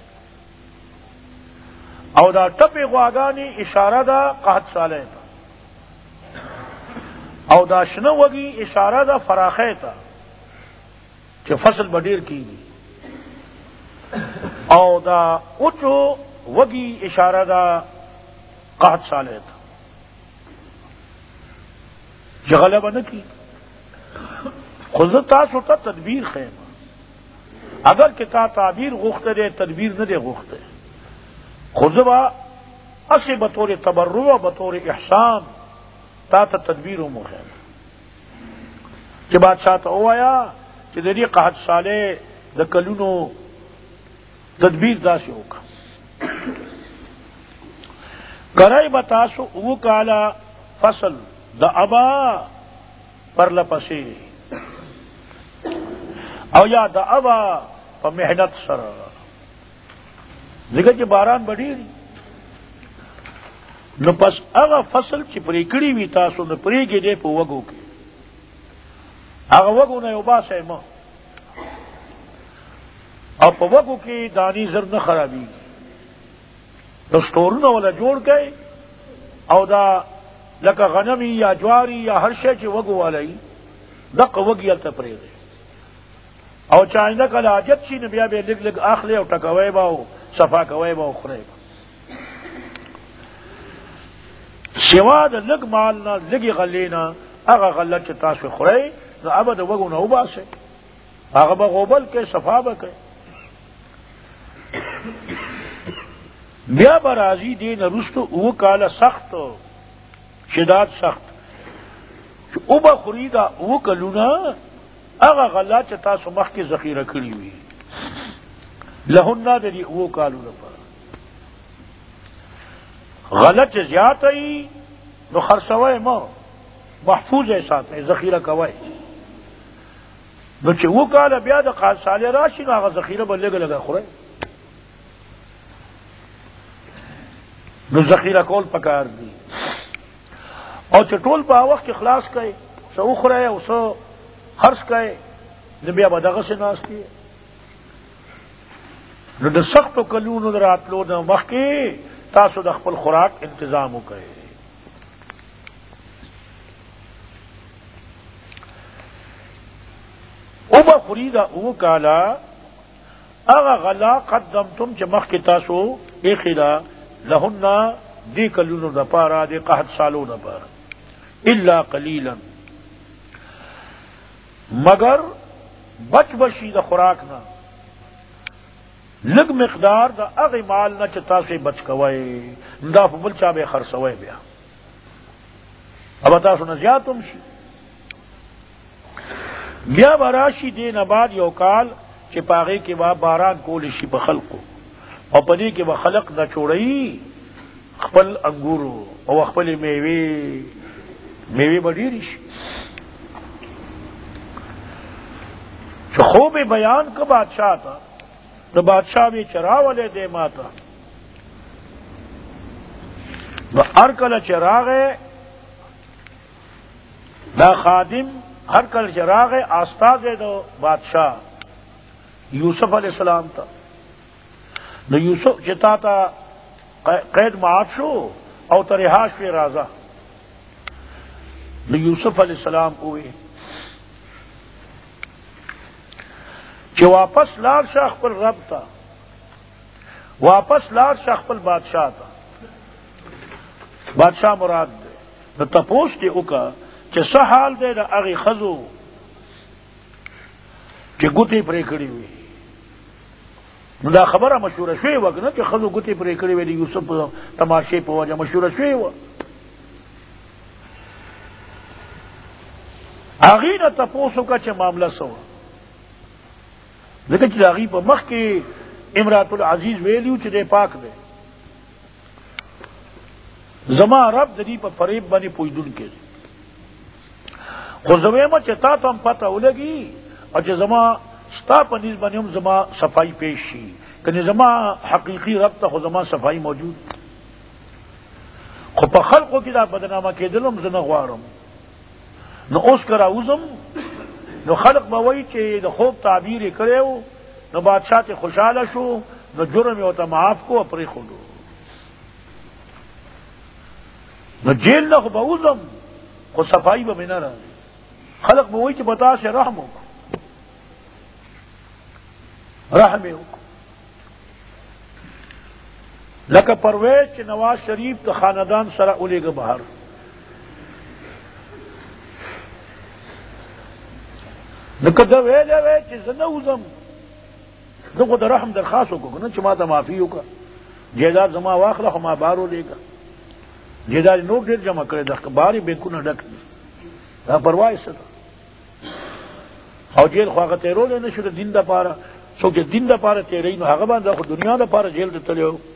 او دا ټپې غواګانې اشاره ده قحط سالی ته، او دا شنه وږي اشاره ده فراخۍ ته چې فصل به ډېر کېږي، او دا اوچو وږي اشاره ده قحط سالی ته چې غلبه نه کېږي. خو زه تاسو ته تدبیر خیم، اگر که تا تعبیر غوښته دی تدبیر نه دی غوښته. خزبا اسی بطور تبرع و بطور احسان تا تا تدبیر و مخیم کہ بادشاہ تا او آیا کہ دری قحط سالے دا کلونو تدبیر دا سے ہوگا کرائی بتاسو او کالا فصل دا ابا پر لپسی او یا دا ابا پا محنت سر ذکر چی باران بڑی نو پس اغا فصل چی پریکڑی وی تاسو نو پریگی دے پا وگو کی اغا وگو نا یوبا سیما او پا وگو کی دانی زر نہ خرابی نو سٹورنا والا جوڑ گئے او دا لکا غنمی یا جواری یا ہر شے چی وگو والائی دق وگی علتا پریگی او چاہینا کل آجت چی نبیا بے لگ لگ آخلے او ٹکوئے باو صفا کوئے باو خرے با سوا دا لگ مالنا لگی غلینا اغا غلط چی تاسو خرے نو ابا دا وگو نو باسے اغا با غوبل کے صفا با کے بیا برازی دین رستو او کالا سخت شداد سخت او با خریدا او کلونا اغا غلا چا تاسو مخ کی ذخیرہ کری ہوئی لہنہ دری او کالونا پر غلط زیادہ ای نو خرسوائے ما محفوظ ہے ساتھ ہے ذخیرہ کوائے نو چه او کالا بیا دا قاد سالی راشی نو آغا ذخیرہ با لگا لگا خورے نو ذخیرہ کول پکار دی اور چه ټول پا وقت اخلاص کئے سا اخرے او سا خرس کئے نو بیا با دغا سے ناستی نو دا سختو کلونو دا راتلو دا وقت کی تاسو دا خپل خوراک انتظامو کئے او با خریدا او کالا اغا غلا قدمتم چه مخ کی تاسو ایخیدا لہننا دی کلونو دا پارا دی قحط سالو دا پارا الا قلیلا مگر بچ بشی دا خوراکنا لگ مقدار دا اغی مالنا چتا سے بچ کوئے دا فبل چابے خرسوئے بیا اب تاسو نزیاتم شی بیا براشی دین بعد یو کال چی پاغی کے با باران کولی شی بخلقو او پدی کے با خلق دا چوڑئی خپل انگورو او خپل میوی بڑیری شی چو خوب بیان کا بادشاہ تھا تو بادشاہ بھی چرا والے دے ماتا ہر کل چراغ دا خادم ہر کل چراغ آستاذ دو بادشاہ یوسف علیہ السلام تھا نو یوسف چتا تا قید معاف شو او ترحاش پہ رازا نو یوسف علیہ السلام ہوئے کہ واپس لار شاہ پر رب تھا واپس لار شاہ پر بادشاہ تھا بادشاہ مراد دے نو تپوس دے اکا کہ سحال دے دا اغی خزو کہ گتی پریکڑی ہوئی نو دا خبرہ مشہورہ شوئی وقت نا کہ خزو گتی پریکڑی ہوئی دی یوسف تماشے پہ وجہ مشہورہ شوئی وقت آغی نا تپوسو کا چھ معاملہ سوا لیکن چھ آغی پا مخ کی امرات العزیز ویلیو چھ دے پاک دے زما رب دری پا فریب بانی پوجدن کے خو زویمہ چھ تا تا ہم پتا ہو لگی اور چھ زما ستا پا نیز بانی ہم زما صفائی پیش شی کہ زما حقیقی رب تا خو زما صفائی موجود خو پا خلقو کی دا بدنامہ کے دلم زنغوارم نو اوس کرا اوزم نو خلق بوئی چی دا خوب تعبیر کرے ہو نو بادشاہ تے خوشحالہ شو نو جرم ہوتا معاف کو اپری خودو نو جیل نہ خوب اوزم خو صفائی با منا رہا خلق بوئی چی بتا سے رحم ہو رحم ہو لکا پرویز چی نواز شریف دا خاندان سرا اولے گا بہر نکا دا ویلے وی چی زنوزم نکو دا رحم درخواستو کو نا چی ما دا معافیو کا جائیداد زما واخله خو ما بارو لېږه جائیداد نور ډېر جمع کړی د بارې بینکونه ډک دي دا پروا یې څه ده او جیل خو هغه تېرولی نه شو د دین دپاره څوک چې دین دپاره تېروي نو هغه باندې خو دنیا دپاره جیل ته تللی و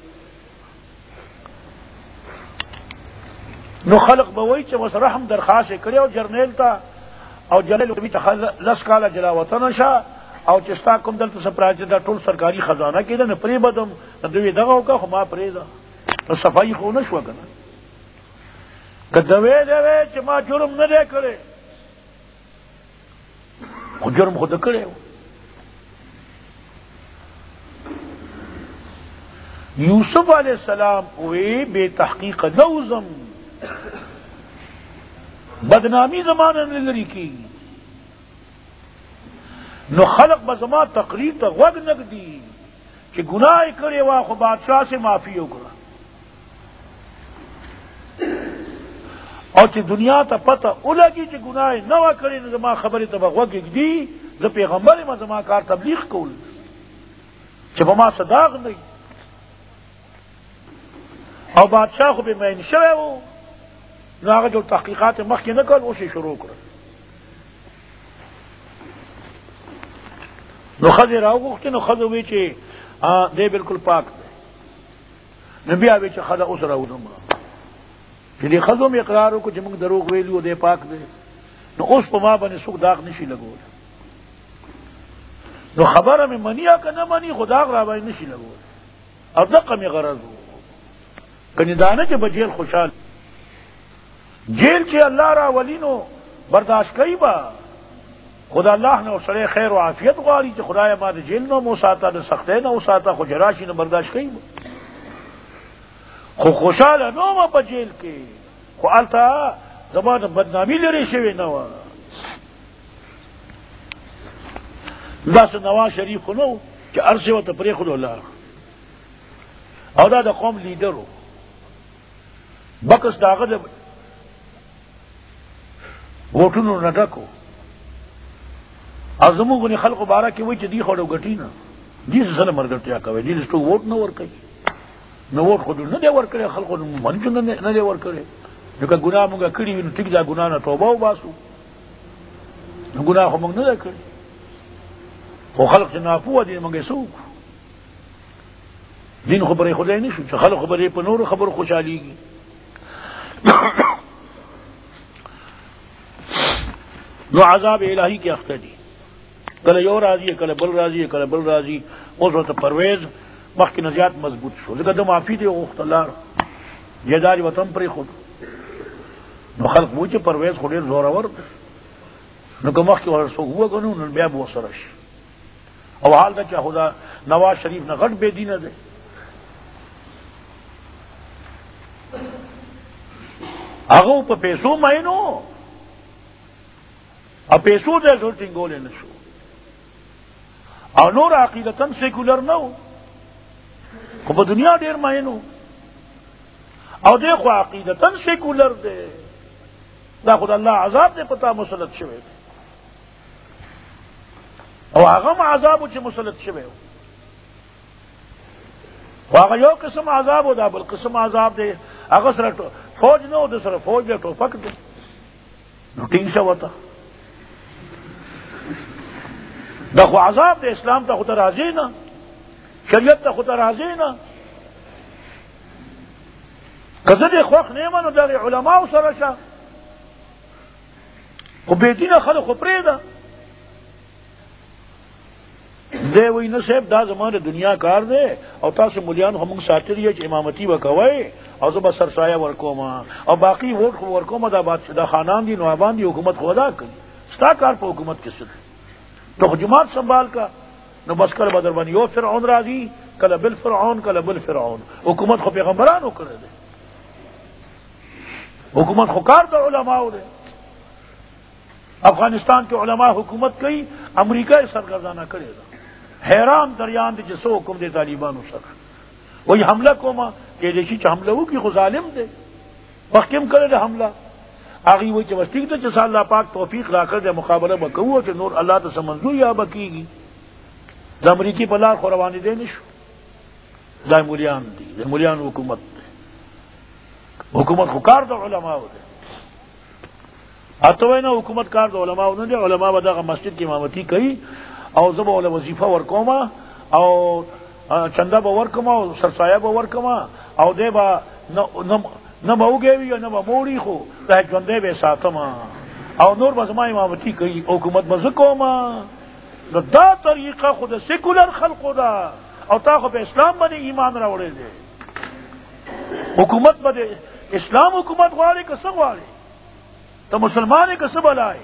نو خلق به وایي چې اوس رحم درخواست یې کړی او جرنیل ته او جرنیل ته لس کاله جلا وطنه شه او چې ستا کوم دلته څه پراته دا ټول سرکاري خزانه کېده نه پرېږدم نو دوی دغه وکړه خو ما پرېږده نو صفایي خو نه شوه که نه که دوی دی چې ما جرم نه دی کړی خو جرم خو ده کړی و یوسف علیہ السلام وی بے تحقیق نوزم بدنامی زمانہ نے لری کی نو خلق بزما تقریر تا غوگ نگ دی کہ گناہ کرے وا خو بادشاہ سے معافی وکړه او چې دنیا ته پته ولګي چې گناہ نه وا کړی نو زما خبره ته غوگ دی ز پیغمبر ما زما کار تبلیغ کول چې په ما صداق نه او بادشاہ خو به مین شوی و نو هغه جو تحقیقات مخکې نه کړ اوس یې شروع کړ نو ښځې راوغوښتې نو ښځه وی چې دی بالکل پاک دی نو بیا وی چې ښځه اوس راوځم چې دې ښځو م اقرار وکړو چې موږ دروغ ویلي و دی پاک دی نو اوس په ما باندې څوک داغ نشي لګولی نو خبره مې مني که نه مني خو داغ را باندې نشي لګولی او دقه مې غرض و کنی دانه چې به جیل خوشحال جیل چې الله را ولینو برداشت کوي با خدا الله نه سره خیر او عافیت غواړي چې خدای ما د جیل نه مو ساته د سختۍ نه وساته خو جراشي نه برداشت کوي خو خوشحاله نو ما په جیل کې خو الته زما د بدنامي لري شوی نه و داسې نواز شریف خو نه و چې ارسې ورته پرېښودو الله او دا د قوم لیډر و بکس داغه د ووټونو نه ډکو او زموږ غونې خلقو باره کې وایي چې دوی خوړو ګټي نه دوی سره ملګرتیا کوي دوی څوک ووټ نه ورکوي نو ووټ خو نه دی ورکړی خلقو منجو نه دی ورکړی نو که ګناه مونږ کړي وي نو ټیک دا ګناه نه توبه وباسو نو ګناه خو مونږ نه دی کړی خو خلق چې ناپوه دي مونږ یې څه وکړو دین خو پرې خدای نه شو چې خلق خو پرې په نورو خبرو خوشحالېږي نو عذاب الہی کے اخته دي کله یو راضی کله بل راضی کله بل راضی اوس ورته پرویز مخکې نه زیات مضبوط شو ځکه د معافي دی غوښته لار جداري وطن پرېښود نو خلق وایي چې پرویز خو ډېر زورور دی نو که مخکې ور څوک وګڼو نو بیا به ورسره شي او حال دا چې خدا نواز شریف نه غټ بې دینه دی هغه په پیسو مینو او پیسو دې زور ټینګولې نه شو او نور عقیدتن سیکولر نه و خو په دنیا ډېر مینو او دې خو عقیدتن سیکولر دی دا خو د الله عذاب دې پتا مسلط شوی دی او هغه هم عذاب چې مسلط شوی و هغه یو قسم عذاب و دا بل قسم عذاب دی هغه سره فوج نه و د سره فوج دی ټوپک دی نو ټینګ شه ورته دا خو عذاب د اسلام ته خو ته راځي نه شریعت ته خو ته راځي نه که زه دې خوښ نه یم نو دغې علماو سره شه خو بېدینه خلک خو پرېږده دی وایي نه صاحب دا زما د دنیا کار دی او تاسو ملیان خو موږ ساتلي یې چې امامتي به کوئ او زه به سرسایه ورکوم او باقي ووټ خو ورکوم دا خانان دي نوابان دي حکومت خو ادا کوي ستا کار په حکومت کې څه دی تو جماعت سنبھال کا نو بس کله بدر باندې یو فرعون راځي کله بل فرعون کله بل فرعون حکومت خو پیغمبرانو کړی دی حکومت خو کار د علماو دی افغانستان کې علما حکومت کوي امریکا یې سرګردانه کړې ده حیران دریان دي چې څه حکم دی طالبانو سره وایي حمله کومه کېدای شي چې حمله وکړي خو ظالم دی مخکې هم کړې ده حمله هغه وایي چې بس ټیک ده چې الله پاک توفیق راکړ دې مقابله به کوو چې نور الله ته څه منظور یا به کېږي د امریکې په لار خو روانېدی نه شو دا مولیان دی، دا مولیان حکومت دی، حکومت خو کار د علماء دی. اته نه حکومت کار د علماء نه دی. علماء به دغه مسجد کې امامتي کوي او زه به ول وظیفه ورکوم او چنده به ورکوم او سرسایه به ورکوم او دی به نه به وګوي نه به موړي، خو دا ژوندی به ساتم او نور به زما امامتي کوي، حکومت به زه کوم. نو دا طریقه خو د سیکولر خلقو ده او تا خو په اسلام باندې ایمان راوړی دی. حکومت باندې اسلام حکومت غواړي که څه غواړي؟ ته مسلمان یې که څه بلای؟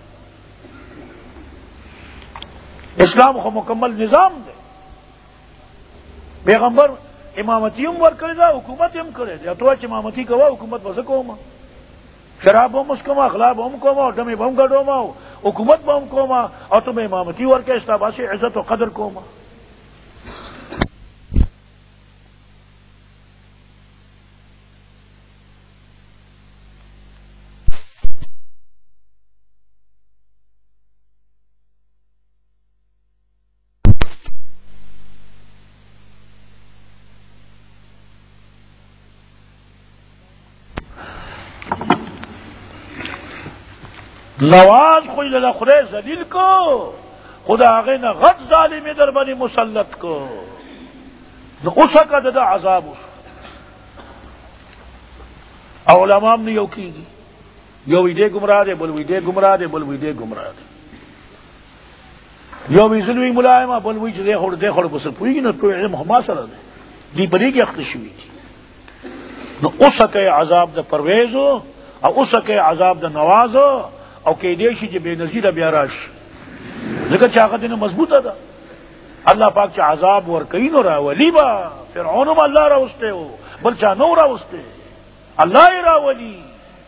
اسلام خو مکمل نظام دی. پیغمبر امامتی هم ورکړی ده، حکومت هم کړی دی. تو چې امامتی کوه حکومت به زه کوم، شراب به هم وڅکوم، اخلا به هم کوم، ډمې به هم ګډوم او حکومت به هم کوم او ته به امامتي ورکړې، ستا باسې عزت او قدر کوم. نواز خوی له خدای ذلیل کو، خدا هغه نه غټ ظالم در باندې مسلط کو. نو اوسه کده د عذاب او علماء نه یو کیږي، یو وی دې گمراه دی، بل وی دې گمراه دی، بل وی دې گمراه دی، یو وی زلوی ملایمه، بل وی چې دې خور بس پویږي. نو تو علم هم سره دی دی پرې کې اخته شوی دي. نو اوسه کې عذاب د پرویز او اوسه کې عذاب د نواز او کې دې شي چې بے نظیره بیا راشي، ځکه چې هغه دینه مضبوطه ده. الله پاک چې عذاب ورکوي نو راولي به. فرعون هم الله راوستی و، بل چا نو راوستی، الله یې راولي.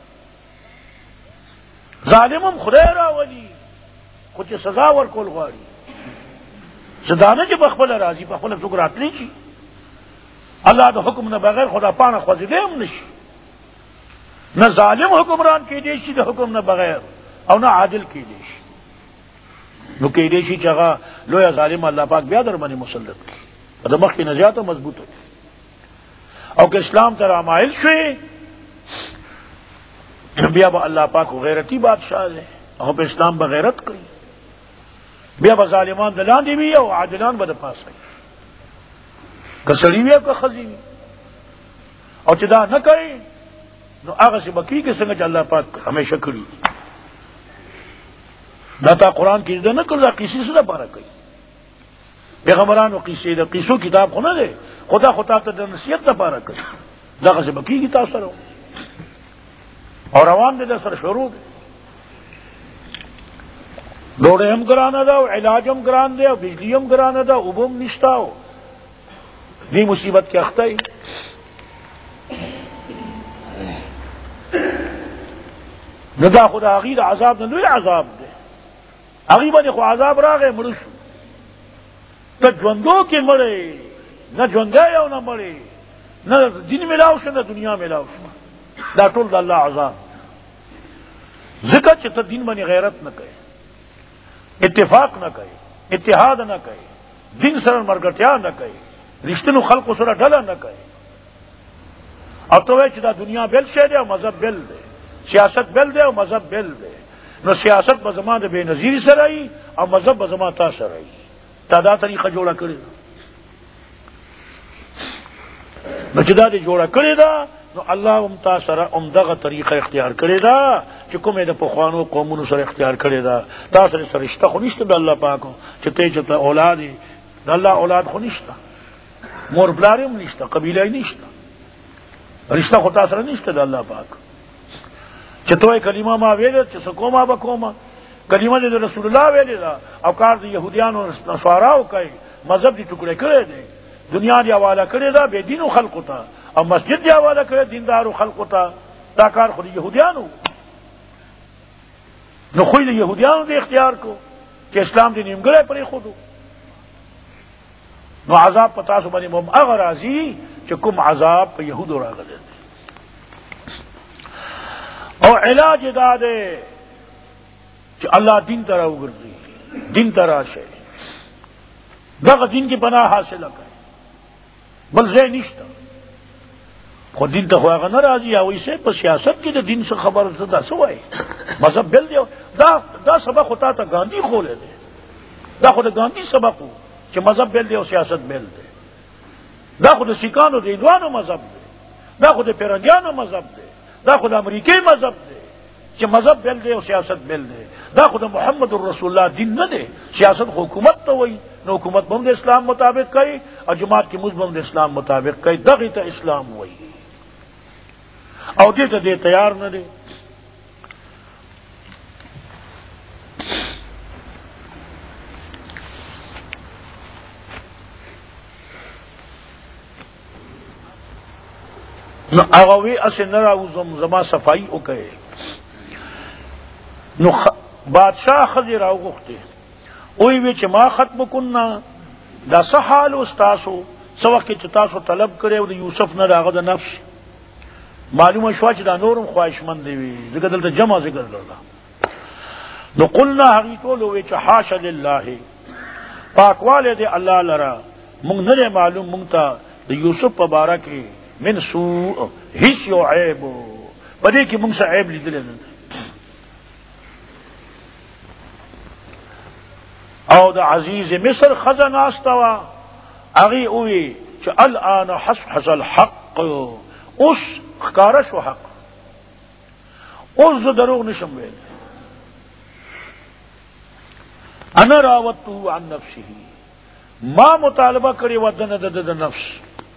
ظالم هم خدای راولي، خو چې سزا ورکول غواړي. سزا نه چې بخپله راځي، بخپله څوک راتلی شي. الله د حکم نه بغیر خدا پاڼه خوځېدی هم نشي. نه ظالم حکمران کېدی شي د حکم نه بغیر او نه عادل کېدی شي. نو کېدی شي چې هغه لویه ظالم الله پاک بیا در باندې مسلط کړي، د مخکې نه زیاته مضبوطه او که اسلام ته رامایل شوې بیا به الله پاک غیرتی بادشاہ دی او په اسلام به غیرت کوي. بیا به ظالمان د لاندې وي او عادلان به د پاسه وي، که سړي وي او که ښځې وي. او چې دا نه کوي نو هغسې به کېږي څنګه چې الله پاک همیشه کړي. دا تا قرآن کې زده نه کړو، دا قیسې څه دپاره کوي؟ پیغمبرانو قیسې د قیسو کتاب خو نه دی، خدا خو تا ته د نصیحت دپاره کوي. دغسې به کېږي تا سره او روان دی در سره شروع دی. ډوډۍ هم ګرانه ده او علاج هم ګران دی او بجلی هم ګرانه ده، اوبه هم نشته او دې مصیبت کې اخته یې. نو دا خو د هغې د عذاب نه لوی عذاب دی. هغې باندې خو عذاب راغی، مړه شو. ته ژوندو کې مړې، نه ژوندی او نه مړې، نه دین میلاو شو نه دنیا میلاو شو. دا ټول د الله عذاب. ځکه چې ته دین باندې غیرت نه کوې، اتفاق نه کوي، اتحاد نه کوي، دین سره مرګټیا نه کوي، رښتینو خلقو سره ډله نه کوي. او ته وایې چې دا دنیا بل شی دی او مذهب بل دی، سیاست بل دی او مذهب بل دی. نو سیاست به زما د بې نظیري سره ای او مذهب به زما تا سره ای. تا دا طریقه جوړه کړې ده. نو چې دا دې جوړه کړې ده نو الله هم تا سره همدغه طریقه اختیار کړې ده چې کومې د پخوانو قومونو سره اختیار کړې ده. تا سره رشته خو نشته د الله پاکو چې ته اولاد یې، د الله اولاد خو نشته، مور پلار هم نشته، قبیله یې نشته، رشته خو تا سره نشته د الله پاک. چې توی کلمه ما ویلې چې څه کومه به کومه، کلمه دې د رسول الله ویلې ده او کار د یهودیانو نصاراو کوي، مذهب دې ټوکړی کړی دی، دنیا دې حواله کړې ده بې دینو خلقو ته او مسجد دې حواله کړی دیندارو خلقو ته. دا کار خو د یهودیانو. نو خوی د یهودیانو دې اختیار کو چې اسلام دې نیمګړی پرېښودو. نو عذاب په تاسو باندې هم هغه راځي چې کوم عذاب په یهودو راغلی دی. او علاج دا دی چې الله دین ته راوګرځي، دین ته راشئ، دغه دین کې پناه حاصله کړئ. بل ځای نشته. خو دین ته خو هغه نه راځي او یې په سیاست کې د دین څخه خبره څه دا څه وایي مذهب بل دی. دا سبق خو تا ته ګاندھی خولی دی. دا خو د ګاندھی سبق و چې مذهب بل دی او سیاست بل دی. دا خو د سیکانو د هندوانو مذهب دی. دا خو د پیرنګیانو مذهب دی. دا خو د امریکای مذهب دی چې مذهب بل دی او سیاست بل دی. دا خو د محمد رسول الله دین نه دی. سیاست خو حکومت ته وایي، نو حکومت به هم د اسلام مطابق کوي او جماعت کې مونځ به هم د اسلام مطابق کوي. دغې ته اسلام وایي او دې ته دې تیار نه دی. نو هغه وی اسې نه راوځم زما صفایي وکړئ. نو بادشاہ ښځې راوغوښتې وی وی چې ما ختم کنا دا څه حال اوس تاسو څه وخت کې چې تاسو طلب کړی او د یوسف نه د هغه د نفس معلومه شوه چې دا نورم خواهشمند وي، ځکه دلته جمع ذکر درله. نو قلنا هغې ټول ووی چې حاش لله پاکوالی دی الله لره، مونږ نه دی معلوم مونږ ته د یوسف په باره کې من سوء هیڅ یو عیب په دې کې مونږ څه عیب لیدلی نه. او د عزیز مصر ښځه ناسته وه هغې ووی چې الآن حصحص الحق، اوس ښکاره شو حق، اوس زه دروغ نشم ویل. انا راودته عن نفسه، ما مطالبه کړې وه دنه د نفس،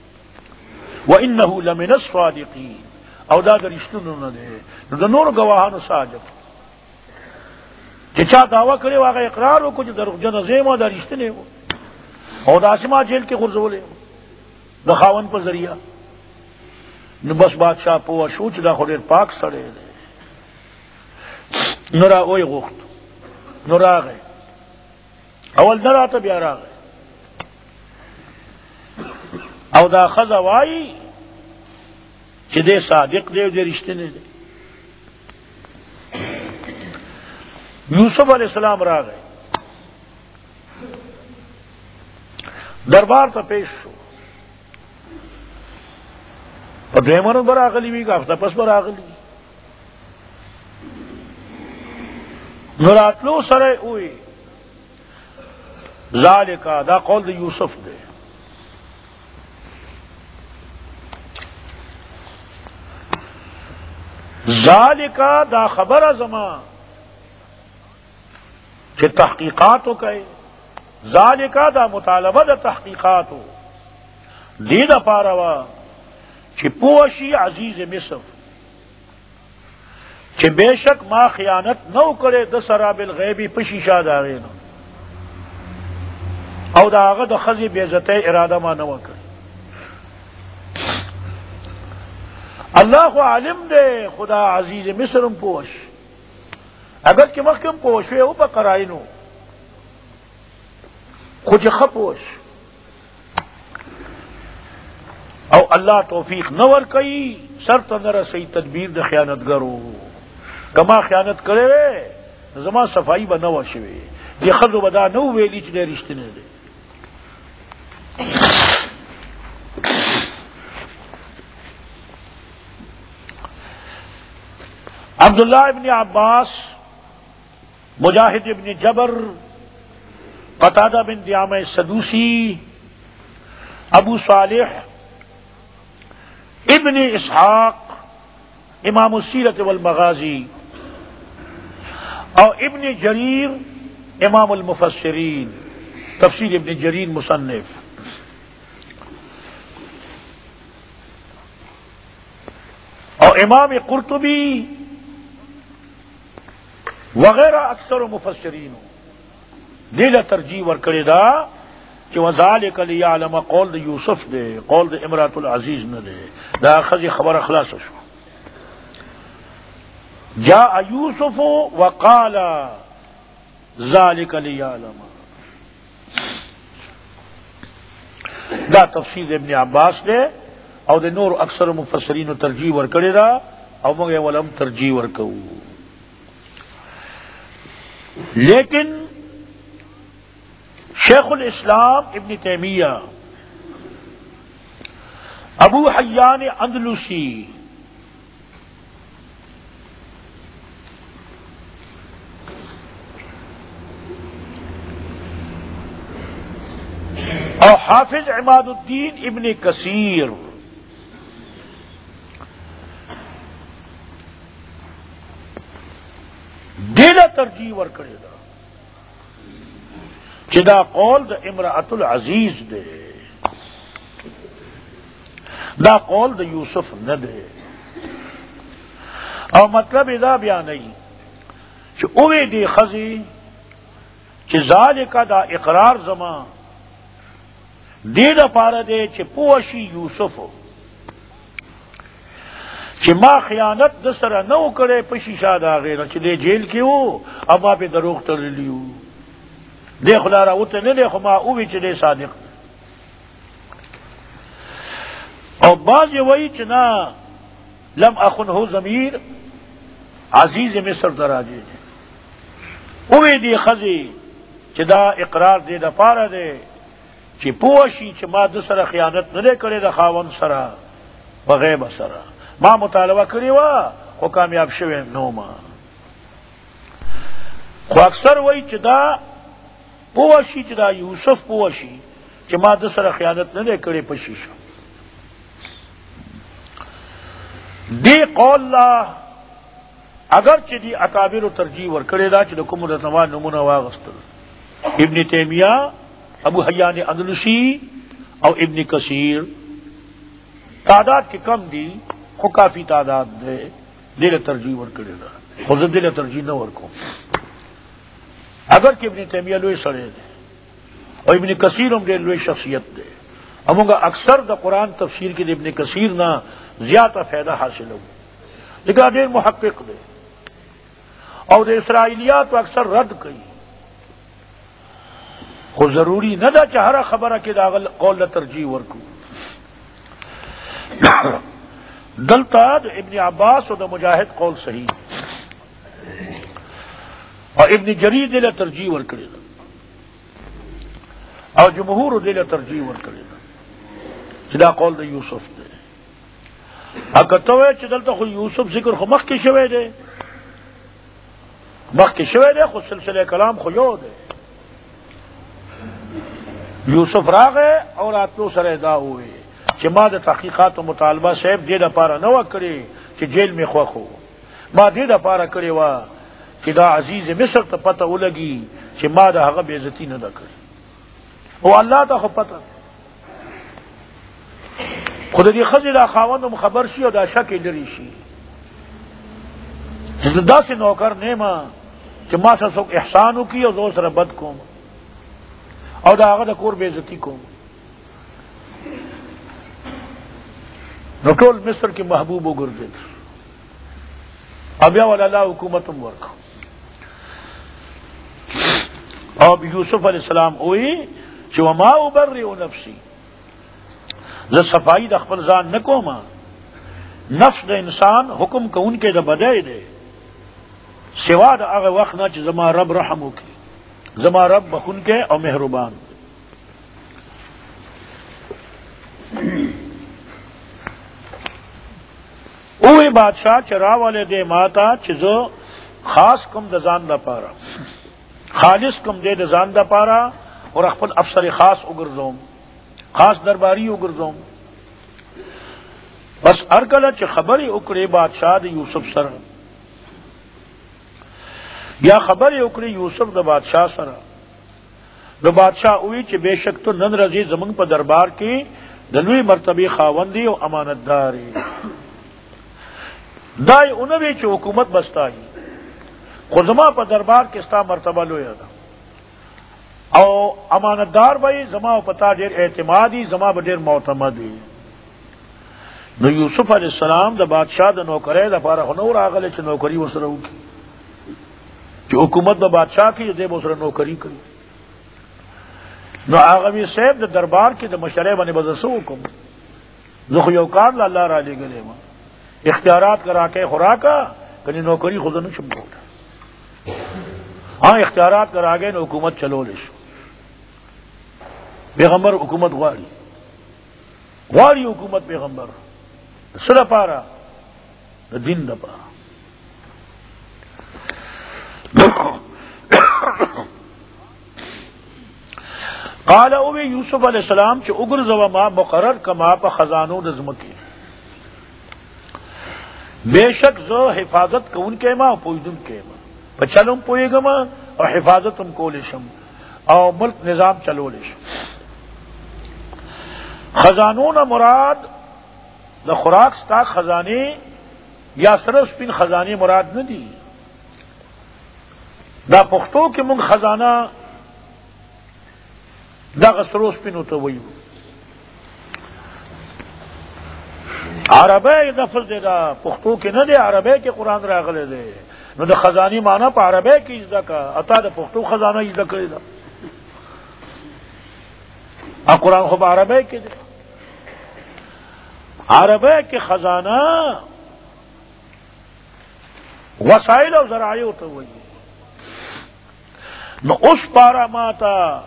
وانه لمن الصادقین، او دا د رښتونو نه دی. نو د نورو ګواهانو صادق چې چا دعوه کړې وه هغه اقرار وکړو چې دروغجنه زه یم او دا رښتینی و، او داسې ما جیل کې غورځولی د خاوند په ذریعه. نو بس بادشاہ پوه شو چې دا خو ډېر پاک سړی دی. نو را ویې غوښت، نو راغی، اول نه راته بیا راغی. او دا ښځه وایي چې دی صادق دی او دی رښتینی دی. یوسف علیہ السلام راغی، دربار ته پیش شو. په دویمه ورځ به راغلی وي که هفته پس به راغلی وي. نو راتلو سره یې ووی ذالکا، دا قول د یوسف دی، ذالکا دا خبره زما چې تحقیقات وکړئ، ذالکا دا مطالبه د تحقیقاتو دې دپاره وه چې پوه شي عزیز مصر چې بېشک ما خیانت نه کړی د سره بالغیبي په شیشه د هغې نه، او د هغه د ښځې بېعزتۍ اراده ما نه وه کړې. الله خو عالم دی، خدا عزیز مصر هم پوه شي، اگر چې مخکې هم پوه شوی و په قرائنو، خو چې ښه پوه شي او الله توفیق نه ورکوي سر ته نه رسوي تدبیر د خیانتګرو. که ما خیانت کړی وی زما صفایي به نه وه شوې، دې ښځو به دا نه وویلي چې دی رښتینی دی. عبداللہ ابن عباس، مجاہد ابن جبر، قتادہ بن دیامہ السدوسی، ابو صالح ابن اسحاق امام السیرت والمغازی، اور ابن جریر امام المفسرین، تفسیر ابن جریر مصنف، اور امام قرطبی وغیرہ اکثر مفسرین دیل ترجیح ورکړی دا چې وذالک لیعلم قول د یوسف دی، قول د امرأة العزیز نه دی. دا ښځې خبره خلاصه شو. جاء یوسف وقال ذالک لیعلم، دا تفسیر ابن عباس دی او د نور اکثر مفسرین ترجیح ورکړی دا او موږ یې ولم ترجیح ورکو. لیکن شیخ الاسلام ابن تیمیہ ابو حیان اندلسی اور حافظ عماد الدین ابن کثیر دیلا ترجیح ورکړی دا چې دا قول د امرأة العزیز دی، دا قول د یوسف نه دی، او مطلب دا بیانوي چې اوې دی خزي چې ذالک دا اقرار زما دې دپاره دی چې پوه شي یوسف چې ما خیانت د سره نه و کړی په شیشه د هغې نه چې دی جیل کې و او ما پې دروغ تړلی و، دی خو لا راوته نه دی، خو ما ووی چې دی صادق دی. او بعض یې وایي چې نه لم اخنه ضمیر عزیز مصر ته راجع دی. اوی دی ښځې چې دا اقرار دی دپاره دی چې پوه شي چې ما د سره خیانت نه دی کړی د خاوند سره په غیبه سره، ما مطالبه کړې وه خو کامیاب شوی نو ما. خو اکثر وایي چې دا پوه شي چې دا یوسف پوه شي چې ما د سره خیانت نه دی کړی په شیشه. دی قول لا اگر چې دی اکابر ترجیح ورکړی دا چې د کومو د نوا نمونه واغستل، ابن تیمیہ، ابو حیان اندلسی او ابن کثیر، تعداد کے کم دی خو کافی تعداد دے، دل ترجیح ورکړی دا، خو زه دل ترجیح نه ورکوم. اگر کہ ابن تیمیہ لوی سړی دی او ابن کثیر هم ډېر لوی شخصیت دی، امونگا اکثر دا قرآن تفسیر کی ابن کثیر نا زیادہ فائدہ حاصل ہو، لیکن ډېر محقق دی او د اسرائیلیات اکثر رد کئی. خو ضروری نہ دا چې هر خبره کې دا قول ترجیح ورکو. دلتا د ابن عباس او د مجاہد قول صحیح اور ابن جریر دل ترجیح ورکړي او جمهور دل ترجیح ورکړي چې دا قول د یوسف دی. اکته وای چې دلته خو یوسف ذکر خو مخکې شوی دی، مخکې شوی دی، خو سلسله کلام خو یو دی. یوسف راغه او راتلو سره دا وی چې ما د تحقیقات او مطالبه صاحب دې دپاره نه وکړي چې جیل می خوخو، ما دې دپاره کړی و چې دا عزیز مصر ته پته ولګي چې ما د هغه بے عزتی نه ده کړې، او الله ته خو پته خو د دې ښځې دا خاوند هم خبر شي او دا شک یې لرې شي چې زه داسې نوکر نه یم چې ما سره څوک احسان وکړي او زه ورسره بد کوم او دا هغه د کور بے عزتی کوم. نو ټول مصر کې محبوب وګرځېد او بیا ول الله حکومت هم ورکړ. او یوسف علیہ السلام وی چې وما ابرئ نفسی، زه صفائی د خپل ځان نه کوم، نفس د انسان حکم کوونکی د بدی دی سوا د هغه وخت نه چې زما رب رحم وکړي، زما رب بخونکی او مهربان. اوی بادشاہ چې راولې دی ماته چې زه خاص کوم د ځان دپاره، خالص کوم دی د ځان دپاره او خپل افسر خاص وګرځوم، خاص درباری وګرځوم. بس هر کله چې خبرې وکړې بادشاہ د یوسف سره یا خبرې وکړې یوسف د بادشاہ سره، نو بادشاہ وی چې بېشک تو نن ورځې زمونږ په دربار کې د لوی مرتبې خاوند دی او امانتدار یې. دا یې ونه وی چې حکومت بستایي، خو زما په دربار کې ستا مرتبه لویه ده او امانتدار به زما او پتا ډېر اعتمادي، زما به ډېر معتمد وي. نو یوسف علیہ السلام د بادشاہ د نوکرۍ لپاره خو نو راغلی چې نوکري ورسره وکړي، چې حکومت د بادشاہ کې دی به ورسره نوکري کوي. نو هغه وی صاحب د دربار کې د مشرۍ باندې به زه څه وکړم، زه خو یو کار له الله را لېږلی یم، اختیارات کرا کے خوراکا کنی نوکری خود نه شم کوله. ہاں اختیارات کرا گئے نو حکومت چلو لے شو، پیغمبر حکومت غواړي غواړي حکومت پیغمبر څه لپاره؟ د دین لپاره. قال او یوسف علیہ السلام چې وګرځوه ما مقرر کما په خزانو د ځمکې، بےشک زه حفاظت کوونکی ما او پوهېدونکی ما، په چل هم پوهېږم او حفاظت هم کولی شم او ملک نظام چلولی شم. خزانو نه مراد د خوراک ستا خزانې یا سره سپین خزانې مراد نه دي. دا پښتو کې مونږ خزانه دغه سرو سپینو ته وایو. عربی لفظ دی، دا پښتو کې نه دی، عربی کې قرآن راغلی دی. نو د خزانې معنی په عربی کې زده که، اتا د پښتو خزانه زده کړې ده، او قرآن خو په عربی کې دی. عربی کې خزانه وسایل او ذرایع ته وایي. نو اوس پارا ماتا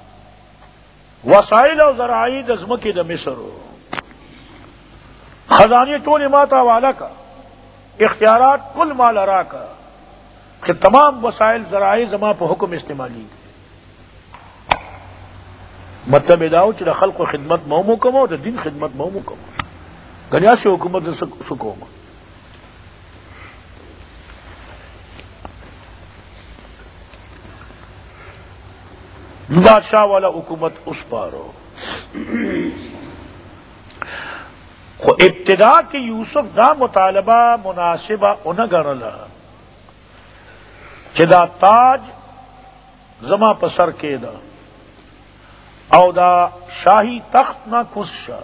وسایل او ذرایع د ځمکې د مصر خزانې ټولې ماته حواله کا، اختیارات کل مال راکا کہ تمام وسائل ذرائع زما په حکم استعمالی. مطلب اداو چې د خلقو خدمت مو کوم او د دین خدمت مو کوم، غنیا سے حکومت سکوم. بادشاہ والا حکومت اس پارو. ابتدا کی یوسف دا مطالبہ مناسبہ انہ گنلا کہ دا تاج زما پسر کے دا او دا شاہی تخت نہ کشا،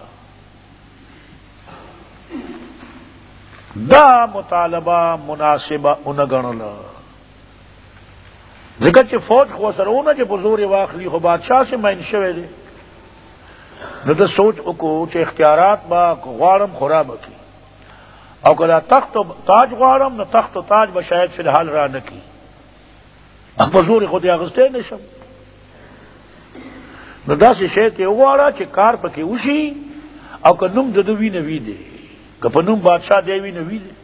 دا مطالبہ مناسبہ انہ گنلا. ذکر چې فوج خو سره ونه چې په زور یې واخلي، خو بادشاہ سے مین شوی دی. نو د سوچ وکړو چې اختیارات با غواړم خورا به کي، او که دا تخت و تاج غواړم نو تخت و تاج به شاید فی الحال را نه کي، په زور یې خو دې اخیستی نه شم. نو داسې شی ته وغواړه چې کار پکې وشي، او که نوم د ده وي نه وي دی، که په نوم بادشاہ دی وي نه وي دی.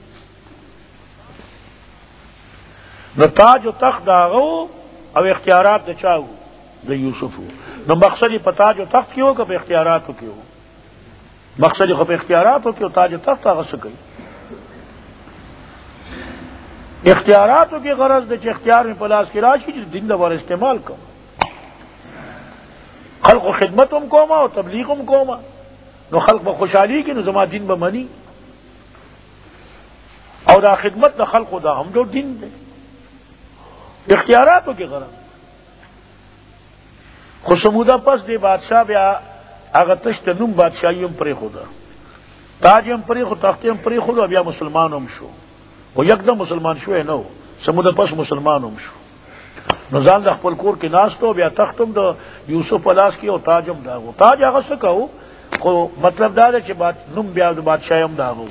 نو تاج و تخت داغو او اختیارات د چاو د یوسف. نو مقصد په تاج و تخت کې و که په اختیاراتو کې و؟ مقصد خو په اختیاراتو کې و، تاج و تخت هغه څه کوي؟ اختیاراتو کې غرض د چې اختیار مې په لاس کې راشي چې دین لپاره استعمال کوم، خلق خدمت هم کوم او تبلیغ هم کوم. نو خلق به خوشحالي کې، نو زما دین به مني، او دا خدمت د خلقو دا هم جو دین دی. اختیاراتو کې غرض خو سموده پس دی بادشاہ بیا هغه تش ته نوم بادشاهي هم پرېښوده، تاج هم پرېښود، تخت هم پرېښود، او بیا مسلمان هم شو. خو یکدم مسلمان شوی نه و، سموده پس مسلمان هم شو. نو ځان د خپل کور کې ناست و، بیا تخت هم د یوسف په لاس کې او تاج هم داغو. تاج هغه څه کوو، خو مطلب دا دی چې نوم بیا د بادشاهي هم داغو.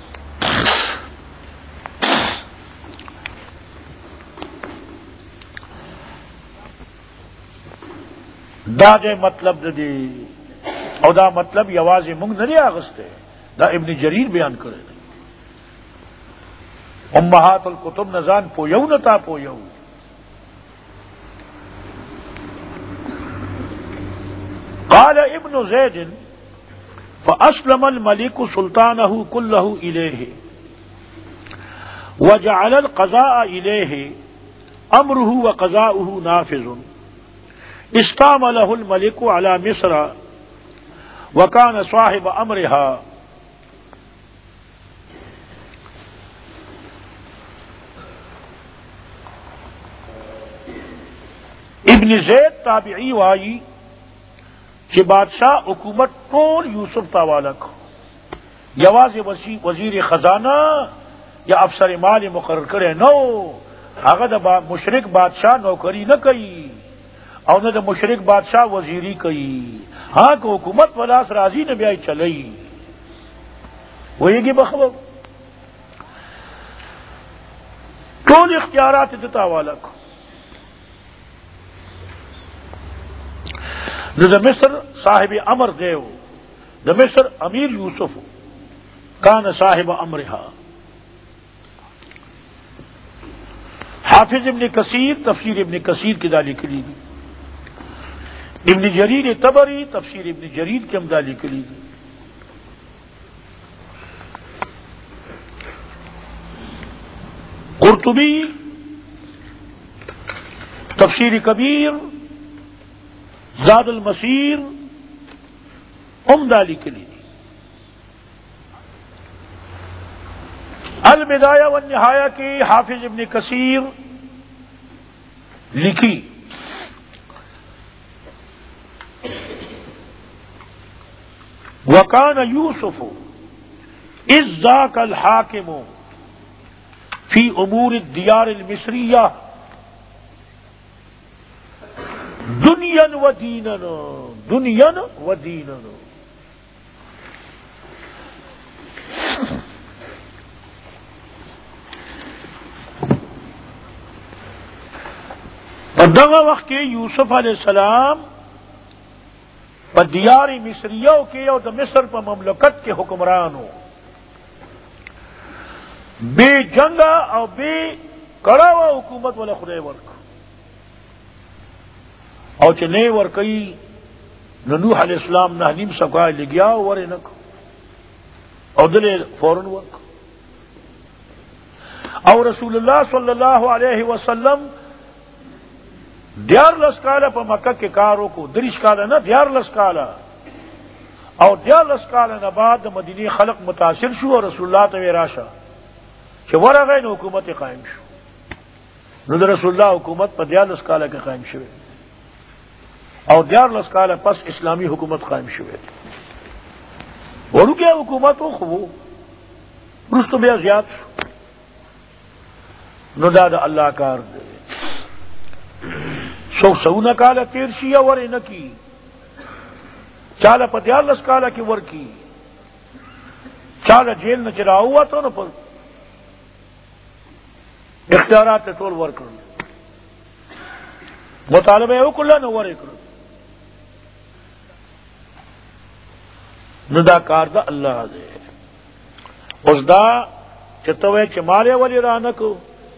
دا دے مطلب دی، او دا مطلب یوازې مونږ نه دی اغسته، دا ابن جریر بیان کړی دی. امهات الکتب نزان پویو نتا پویو. قال ابن زید فاسلم الملك سلطانه كله اليه وجعل القضاء اليه امره وقضاؤه نافذ. استعمله الملك على مصر وكان صاحب امرها. ابن زید تابعی وائی کہ بادشاہ حکومت ټول یوسف ته حواله کړ، یوازې وزیر خزانه یا افسر مال مقرر کړی نو، هغه د مشرک بادشاہ نوکری نه کوي او نه د مشرک بادشاہ وزیری کوي. ہاں کہ حکومت پلاس راضی نے بیا چلئی وہی گی بخبر ټول اختیارات دتا والا کو. نو د مصر صاحب امر دیو دا مصر امیر یوسف کان صاحب امرها. حافظ ابن کثیر تفسیر ابن کثیر کی دالی کلی دی، ابن جریر طبری تفسیر ابن جریر کی امدالی کلی دی. قرطبی تفسیر کبیر زاد المسیر امدالی کلی دی. البدایہ والنہایہ کی حافظ ابن کثیر لکھی وَكَانَ يُوسُفُ إِذْ ذَاكَ الْحَاكِمُ فِي أُمُورِ الدِّيَارِ الْمِصْرِيَّةِ دُنْيًا وَدِينًا. دغه وخت کې یوسف علیہ السلام په دیار مصریو کې او د مصر په مملکت کې حکمران وو، بے جنگا او بے کڑا و حکومت والا خدای ورک او چې نه ورکي نو نوح علیہ السلام نه نیم سکا لګیا ورنک او دله فورن ورک. او رسول الله صلی الله علیه وسلم دیار لس کالا پا مکہ کے کاروں کو دریش کالا نہ دیار لس کالا اور دیار لس کالا نہ بعد مدینی خلق متاثر شو اور رسول اللہ تو راشا کہ ورغ حکومت قائم شو نو رسول اللہ حکومت پا دیار لس کالا کے قائم شوے اور دیار لس کالا پس اسلامی حکومت قائم شوے ورو کیا حکومت ہو خوبو رستو بیا زیاد شو نو دادا اللہ کار دے سونا کالا تیر شیا ور نکی چالا پتیالس کالا کی ور کی چالا جیل نہ چرا ہوا تو نہ پر اختیارات ٹول ور کر مطالبہ او کلا نہ ور کر ندا کار دا اللہ دے اس دا چتوے چمارے والی رانکو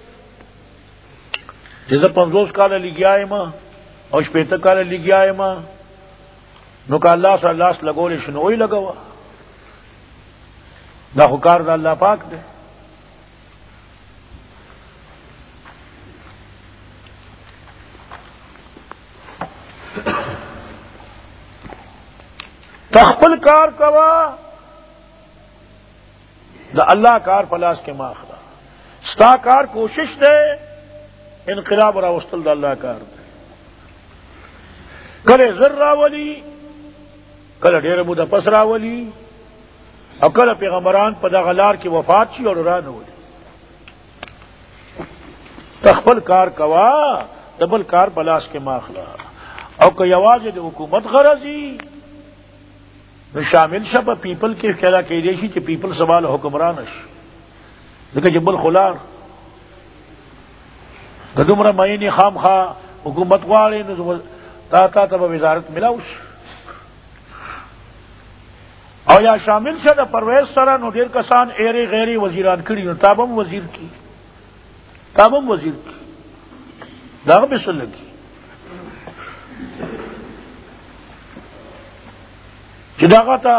جیسے 50 کالا لگیا ہے ماں اور 65 کالا لگیا ہے ماں نو کا اللہ سے اللہ سے لگو لے شنوئی لگا ہوا دا خکار دا اللہ پاک دے. تخپل کار کوا دا اللہ کار پلاس کے ماخلا ستا کار کوشش دے انقلاب راوستل دا اللہ کار دے. کلے زر راولی کله ډېر موده پس راولي او کله پیغمبران په دغه لار کې وفات شي او رانه ولي. تخپل کار کوا دبل کار بلاس کې ماخلا او که یوازې د حکومت غرضی نو شامل شپ پیپل کې خلا کې دی شي چې پیپل سوال حکمران شي دغه جبل خلار قدمره مېنی خامخا حکومت غواړي نو تا ته وزارت ملاوش او یا شامل شه د پرویز سره نو ډیر کسان ایری غیری وزیران کړي نو تابم وزیر کی دا به څه لګي چې داغه تا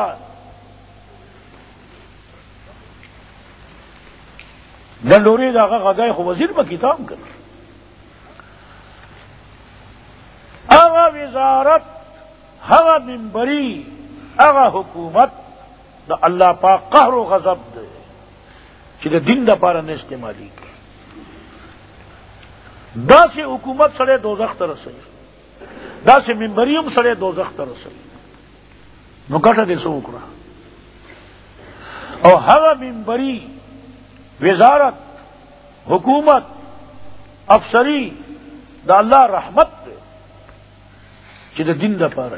ډنډوري داغه غږای خو وزیر په کتاب کړ هغه وزارت هغه منبری هغه حکومت دا اللہ پاک قہر و غضب دے چې د دین دا پارا نه استعمالی کی دا سے حکومت سڑے دوزخ ته رسي دا سے منبریم سڑے دوزخ ته رسي نو ګټه دې څه وکړه او هغه منبری وزارت حکومت افسری دا اللہ رحمت دے چې د دین دا پارا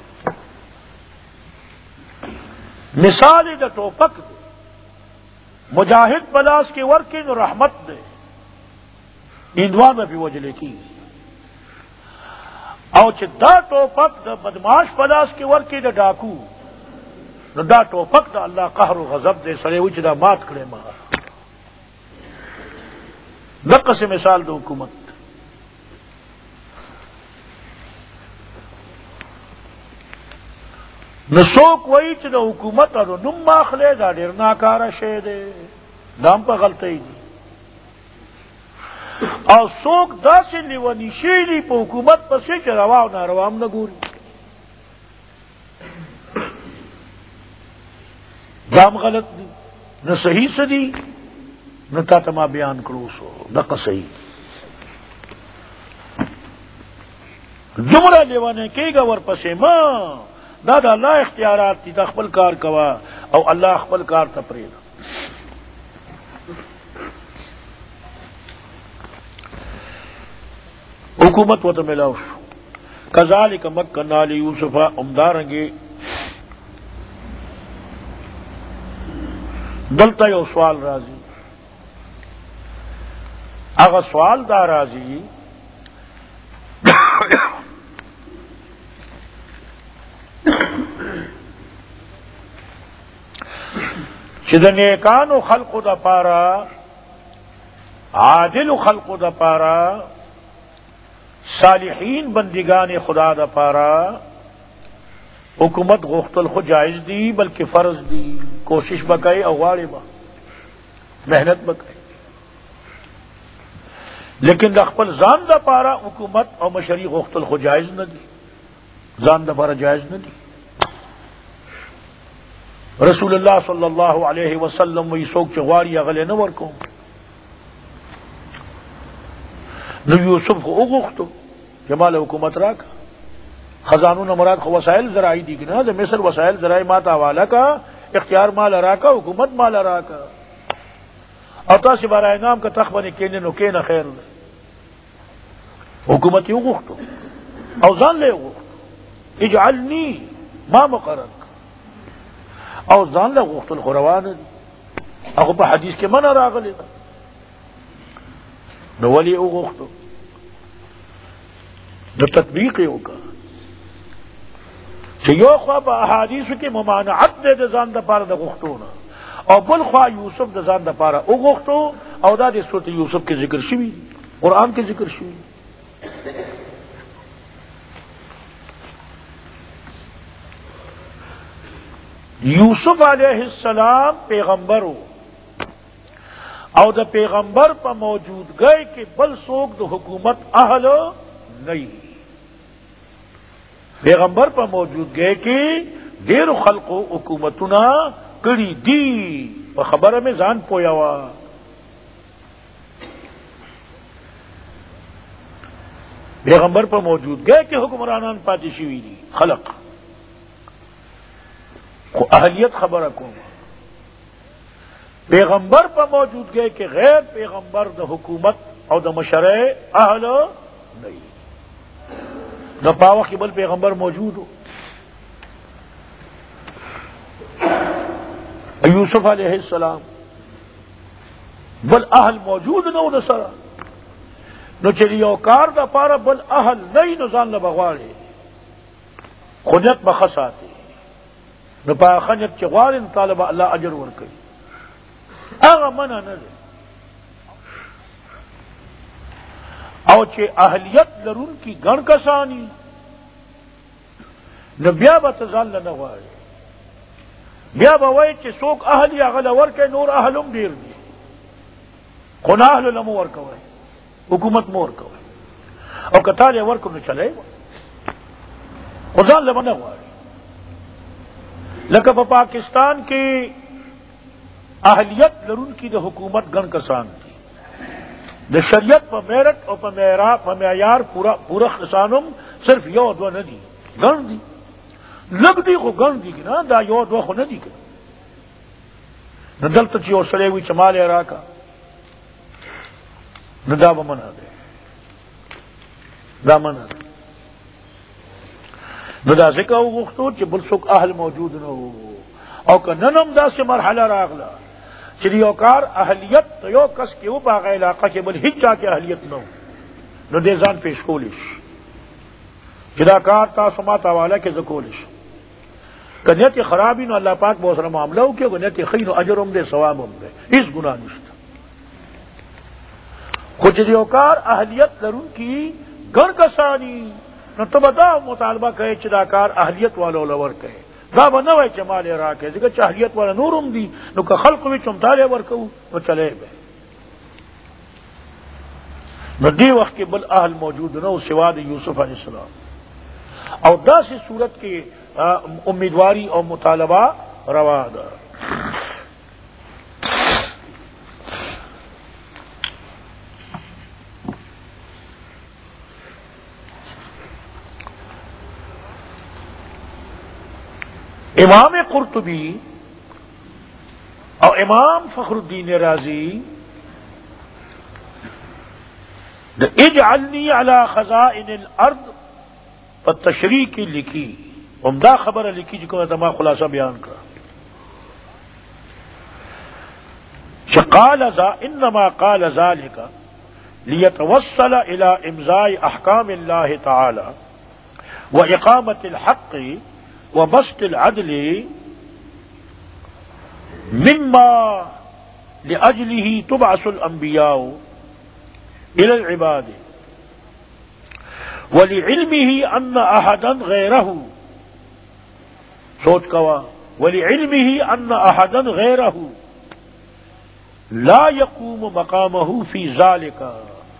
مثال دا ٹوپک دے مجاہد پلاس کے ورکن رحمت دے ایندوان میں بھی وجلے کی او چې دا ٹوپک دا بدماش پلاس کے ورکی دا ڈاکو نو دا ټوپک دا الله قهر او غضب دې سره وي چې دا مات کړي ما. دغه څه مثال د حکومت. نو څوک وایي چې د حکومت او نوم ماخلې دا ډېر ناکاره شی دی، دا هم په غلطۍ دي. او څوک داسې لیوني شي دي په حکومت پسې چې روا او ناروا هم نه ګوري. دا هم غلط دي. نو صحیح څه دي؟ نو تا ته ما بیان کړو سو دغه صحیح. دومره لیونی کېږه ورپسې ما، دا د الله اختیارات دي، دا خپل کار کوا او الله خپل کار ته پرېږده. حکومت وته ملاو شو. کذالک مکننا لیوسف، امدارنګې دلته یو سوال راځي. هغه سوال دا راځي چې د نیکانو خلقو د پاره، عادل خلقو د پاره، صالحین بندگان خدا د پاره حکومت غوښتل خو جائز دی بلکہ فرض دی. کوشش بکئی او غواړي با محنت بکئی، لیکن د خپل ځان د پاره حکومت او مشري غوښتل خو جائز نه دی، ځان د پاره جائز نه دی. رسول الله صلی الله علیه وسلم وی څوک چې غواړي هغه نه ورکوم. نو یوسف خو وغوښتو چې مال حکومت راکا. خزانون مراد خو وسائل ذرائع دي کنه، د مصر وسائل ذرائع ما ته حواله کا، اختیار مال راکا، حکومت مال راکا. او تاسو برای نام کا تخبنی کینه نو کینه خیر ده. حکومت یې وغوښتو او ځان له وغوښتو اجعلنی ما مقرر، او ځان له وغوښتل خو روان دي. هغه په حدیث کې منع راغلی ده. نو ولی وغوښتو نو تطبیق یې وکړه چې یو خوا په احادیثو کې ممانعت دی د ځان دپاره د غوښتو نه، او بل خوا یوسف د ځان دپاره وغوښتو، او دا د سورت یوسف کې ذکر شوي، قرآن کې ذکر شوي. یوسف علیہ السلام پیغمبر او د پیغمبر په موجودګۍ کې بل څوک د حکومت اهل نه. پیغمبر په موجودګۍ کې ډېرو خلقو حکومتونه کړي دي، په خبره مې ځان پویاوه. پیغمبر په موجودګۍ کې حکمرانان پاتې شوي دي خلق، خو اهلیت خبره کوم. پیغمبر په موجودګۍ کې غیر پیغمبر د حکومت او د مشرع اهل نه. نو په وخت کې بل پیغمبر موجود و. یوسف علیہ السلام بل اهل موجود نه و د سره. نو چې یو کار د پاره بل اهل نه نو ځان له بغواړي خودت بخساته. نو په خنیت چې غواړي طالب الله اجر ورکړي، هغه منع نه ده. او چې اهلیت لرونکي ګڼ کسانی نو بیا به ته ځان نه غواړي، بیا به وایي چې څوک اهل یې هغه له ورکوي، نور اهل هم ډېر دي، خو نه اهلو له مو ورکوئ، حکومت مو ورکوئ. او که تا له ورکو نو چلی خو ځان له به نه غواړي. لکه په پاکستان کې اهلیت لرونکي د حکومت ګڼ کسان دي، د شریعت په میرټ او په معیار پورا کسانم صرف یو دو نه دي، ګڼ دي، لږ دي خو ګڼ دي کنه، دا یو دو خو نه دي کنه. نو دلته چې یو سړی وي چې مال یې راکا نو دا به منع دی، دا منع دی. نو دا ځکه وغوښتو چې بل څوک اهل موجود نه و. او که نن هم داسې مرحله راغله چې یو کار اهلیت یو کس کې و په هغه علاقه کې بل هیڅ چا کې اهلیت نه و، نو دې ځان پیش کولی شي چې دا کار تاسو ما ته حواله کې زه کولی شم. کہ نیت خرابی نو اللہ پاک بہت سارا معاملہ ہو کہ نیت خیر و اجر ہم دے ثواب ہم دے اس گناہ نشتا خود دیوکار اہلیت لرون کی گر کسانی نو تو بدا مطالبہ کہے چداکار اہلیت والو لور کہے دا بنوے چمالے را کہے ذکر چاہلیت والا نورم دی نو کہ خلق بھی چمتالے ورکو نو چلے بے نو دی وقت کے بل اہل موجود نو سواد یوسف علیہ السلام اور دا سے صورت کی امیدواری اور مطالبہ روا دا امام قرطبی اور امام فخر الدین رازی اجعلنی علی خزائن الارض پر تشریح کی لکھی عمدہ خبر لکھی جس کو میں تمام خلاصہ بیان کرا انما قال ذلك ليتوصل الى امضاء احکام اللہ تعالی واقامت الحق وبسط العدل مما لأجله تبعث الانبیاء الى العباد ولعلمه ان احدا غیره سوچ کوا ولعلمه ان احدا غیره لا يقوم مقامه في ذلك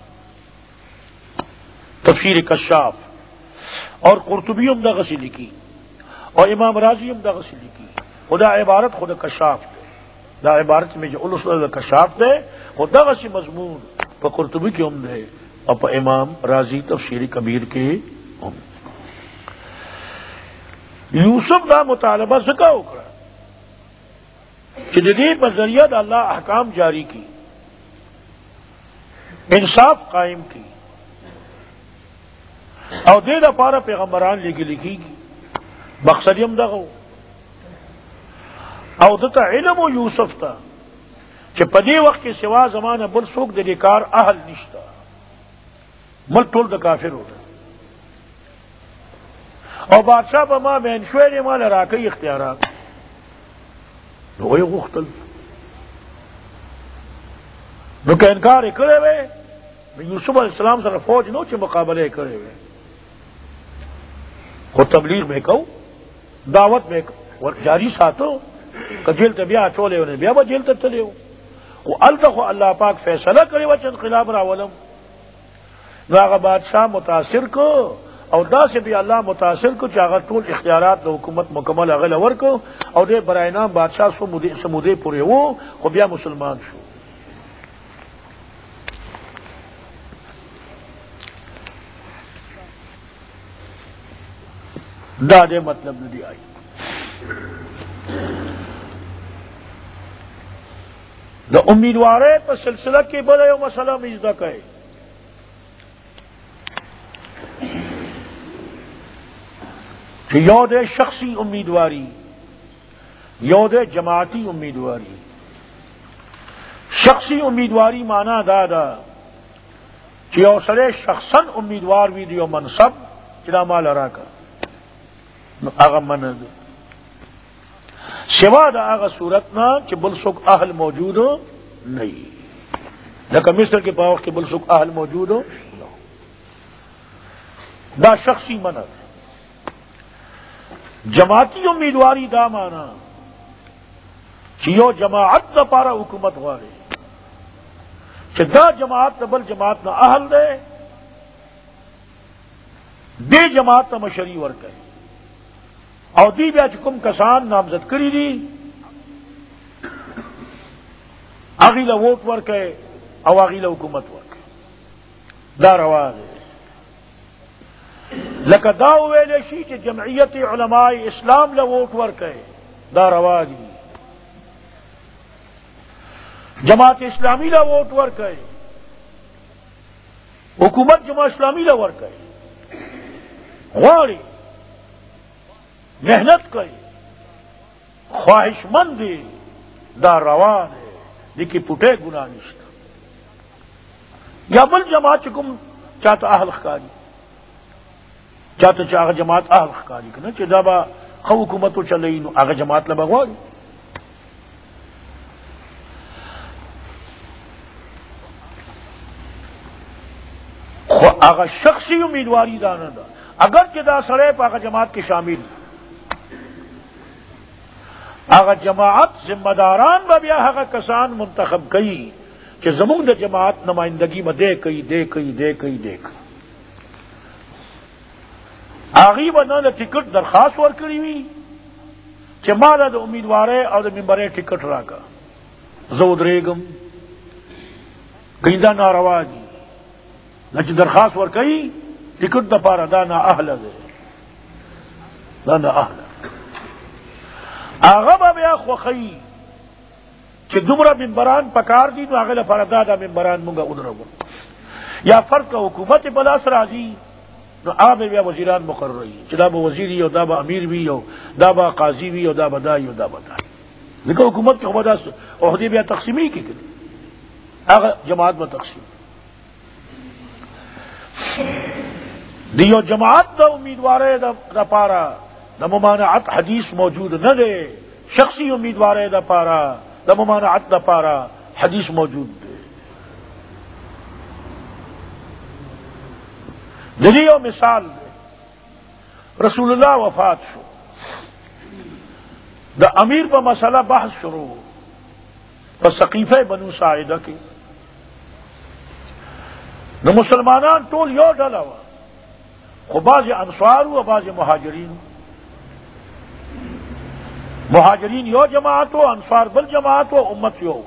تفسیر کشاف اور قرطبی عمدہ غسی لکھی اور امام راضی عمدہ غسی لکھی خدا عبارت خدا کشاف دے دا عبارت میں جو الاسل کشاف دے خدا غسی مضمون پا قرطبی کی عمدہ ہے اور پا امام راضی تفسیر کبیر کے عمدہ یوسف دا مطالبہ زکا اکڑا کہ جدید بذریعہ دا اللہ احکام جاری کی انصاف قائم کی اور دے دا پارا پیغمبران لگی لکھی کی مقصدیم دا غو او دتا علم و یوسف تا کہ پدی وقت کے سوا زمانہ بل سوک دے کار اہل نشتا ملک ٹول دا کافر ہو اور بادشاہ بما مینشویر مال راکی اختیارات نو وہی غختل نو کہ انکار کرے ہوئے یوسف علیہ السلام سر فوج نو چھ مقابلے کرے ہوئے خود تبلیغ میں کہو دعوت میں جاری ساتھو کہ جیل تے بیا چولے ہونے بیا با جیل تے چلے ہو وہ التخو اللہ پاک فیصلہ کرے وچ انقلاب راولم نو آغا بادشاہ متاثر کو اور دا سے بھی اللہ متاثر کو چاہا طول اختیارات دا حکومت مکمل اغل اور کو اور دے برائے نام بادشاہ سمودے پورے ہو خو بیا مسلمان شو دا دے مطلب ندی آئی دا امیدوارے پر سلسلہ کی بڑے مسئلہ مجدہ کہے کہ یو دے شخصی امیدواری یو دے جماعتی امیدواری شخصی امیدواری مانا دادا کہ یو سرے شخصاً امیدوار بھی دیو منصب چلا مال راکا آغا مند سوا دا آغا صورتنا کہ بلسک اہل موجود ہو نہیں لیکن مصر کے پاوک کہ بلسک اہل موجود ہو دا شخصی مند جماعتی امیدواری دا مانا کہ یو جماعت دا پارا حکومت غارے کہ دا جماعت بل جماعت نہ اہل دے جماعت نہ مشری ورکے اور دی بیا چکم کسان نامزد کری دی اغیلا ووٹ ورکے او اغیلا حکومت ورکے دا رواز ہے لکہ دا ویلے شی کہ جمعیت علماء اسلام لووٹ ورکے دا رواز دی جماعت اسلامی لووٹ ورکے حکومت جماعت اسلامی لورکے غواری محنت کرے خواہش مند دا روان ہے لیکن پٹے گناہ نشتا یا بل جماعت چکم چاہتا اہل خکاری چاہتا چاہ جماعت اہل خکاری کنا چاہ دابا خو حکومت چلئی نو هغه جماعت له بغواړي. خو هغه شخصي امیدواری دا نه ده، اگر چې دا سړی په هغه جماعت کې شامل، هغه جماعت ذمہ داران به بیا هغه کسان منتخب کوي چې زمونږ د جماعت نمائندگی میں دے کئی هغوی به نه د ټکټ درخواست ورکړی وي چې ما د امیدوارۍ او د ممبرۍ ټکټ راکړه، زه ودرېږم. کله دا ناروا دي، نه چې درخواست ورکوي ټکټ دپاره، دا نااهله دی، دا نااهله. هغه به بیا خوښوي چې دومره ممبران پکار دي، نو هغه لپاره دا ممبران مونږه ودرول. یا فرض که حکومت په لاس راځي، نو هغه بیا وزیران مقرروي چې دا به وزیر وي او دا به امیر وي او دا به قاضي وي او دا به دا او دا به دا. ځکه حکومت کې خو به دا عہدې بیا تقسیمي کېږي، هغه جماعت به تقسیم. د یو جماعت د امیدوارۍ دپاره د ممانعت حدیث موجود نه دی، شخصی امیدوارۍ دپاره د ممانعت دپاره حدیث موجود دی. دلی یو مثال دی، رسول اللہ وفات شو، دا امیر پا مسئلہ بحث شروع پا سقیفہ بنو ساعدہ کی. نو مسلمانان ټول یو ډله وه، خو بعض انصار و بعض مهاجرین. مهاجرین یو جماعت و انصار بل جماعت و امت یو.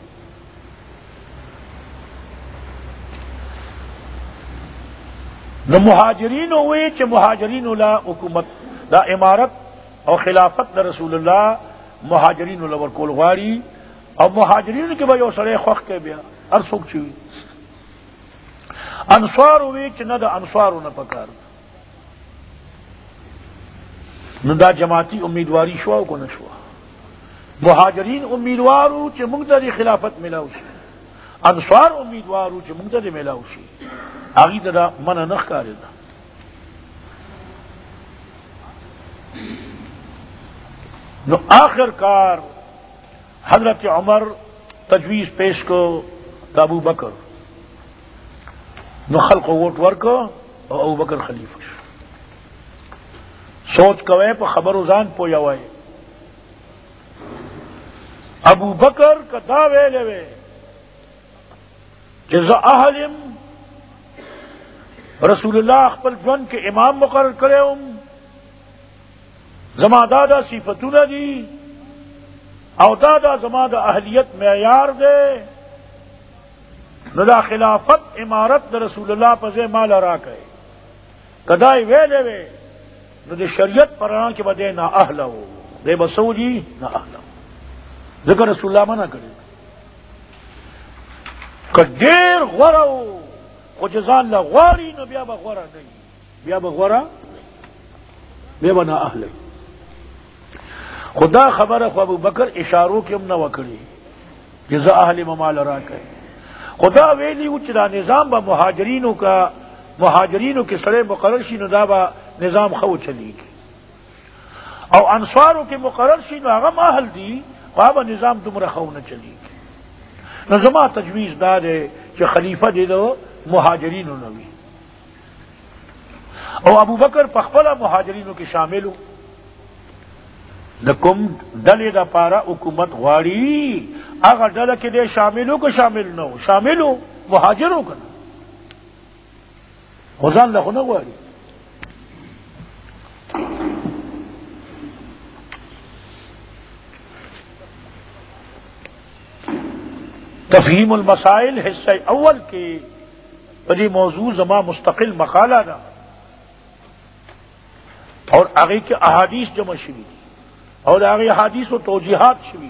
نو مهاجرین ہوئے چې مهاجرین لا حکومت دا امارت او خلافت دا رسول الله مهاجرین لا ورکول غواړي، او مهاجرین کې به یو سړی خوښ کې بیا هر څوک چې انصار ہوئے چې نه د انصارو نه پکار. نو دا جماعتی امیدواری شو او کو نه شو؟ مهاجرین امیدوارو چې موږ ته خلافت ملاو شي، انصار امیدوارو چې موږ ته ملاو شي. آگی دا منع نخ کاری دا. نو آخر کار حضرت عمر تجویز پیش کو دا ابو بکر، نو خلق ووٹ ورکو او ابو بکر خلیفہ شو. سوچ کوئے پا خبر ازان پویا ہوئے ابو بکر کا دا ویلے وے جزا اہلم رسول اللہ اخبر جون کے امام مقرر کرے زما دادا صفتون دی او دادا زما دا اہلیت معیار دے، ندا خلافت امارت دا رسول اللہ پزے مالا را کہے کدائی ویلے وے ندے شریعت پران کے بدے نا اہلا ہو دے بسو جی نا اہلا ہو. ذکر رسول اللہ منع کرے کدیر غورا ہو خو جزان لا غواری نو بیا بغورا نہیں، بیا بغورا بیا بنا اہل. خدا خبر خو ابو بکر اشاروں کے ام نہ وکڑی جزا اہل ممال را کہے. خدا ویلی وچ دا نظام با مہاجرینوں کے سڑے مقرر شی نو دا با نظام خو چلی گی، او انصاروں کے مقرر شی نو آغا ماحل دی خواب نظام دمرا خو نہ چلی گی. نظمہ تجویز دا دے کہ خلیفہ دے دو مہاجرین نوی، او ابو بکر پخپلا مہاجرینوں کے شامل نکم ڈلے دا پارا حکومت غواړي اگر ڈل کے دے شاملوں کو شامل نہ ہو، شاملوں مہاجروں کا نا خزان لکھو نہ غواړي. تفہیم المسائل حصہ اول کے بڑی موضوع زما مستقل مقالہ دا اور آگے کے احادیث جمع شوی اور آگے احادیث و توجیحات شوی.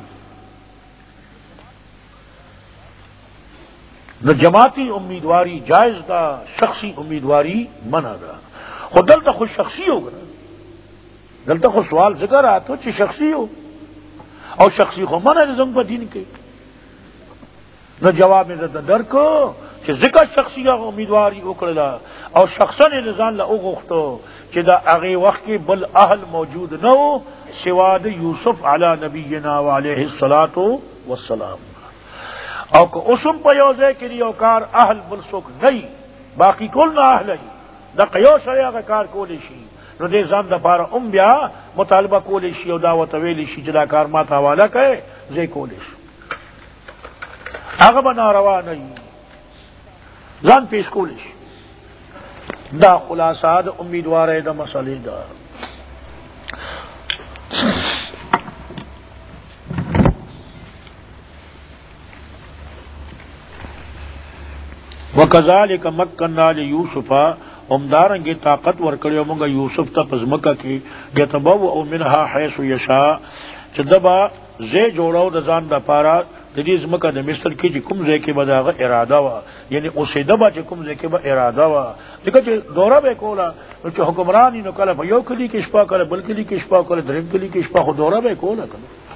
نہ جماعتی امیدواری جائز دا، شخصی امیدواری منع دا. خود دل تک خود شخصی ہوگا، دل تک خود سوال ذکر آتا چی شخصی ہو اور شخصی خو منع نظم پر دین کے نہ جواب میں در کو کہ ذکر شخصی امیدواری اکڑلا اور شخصا نے نظام لا اغختو چې دا هغه وخت کې بل اهل موجود نه و سوا د یوسف علی نبینا و علیه الصلاۃ والسلام. او که اوسم په یو ځای کې یو کار اهل بل څوک نه باقی ټول نه اهل د یو سره هغه کار کولی شي، نو دې ځان دپاره بیا مطالبه کولی شي او دا ورته ویلی شي چې دا کار ما ته حواله کړی زه یې کولی شم. هغه به ناروا نه وي، ځان پیش کولی شي. دا خلاصه د امیدوارۍ د مسئلې ده. وکذالک مکننا لیوسف، امدارنگی طاقت ورکڑی مونگا یوسف تا پزمکا کی یتبوء منها حیث یشاء، چه دبا زی جوڑاو د ځان د پارا د دې ځمکه د مصر کې چې کوم ځای کې به د هغه اراده وه، یعنی اوسېده به چې کوم ځای کې به اراده وه، ځکه چې دوره به یې کوله نو چې حکمران نو کله په یو کلي کې شپه، کله بل کلي کې شپه، کله درېیم کلي کې شپه، خو دوره به یې کوله که نه.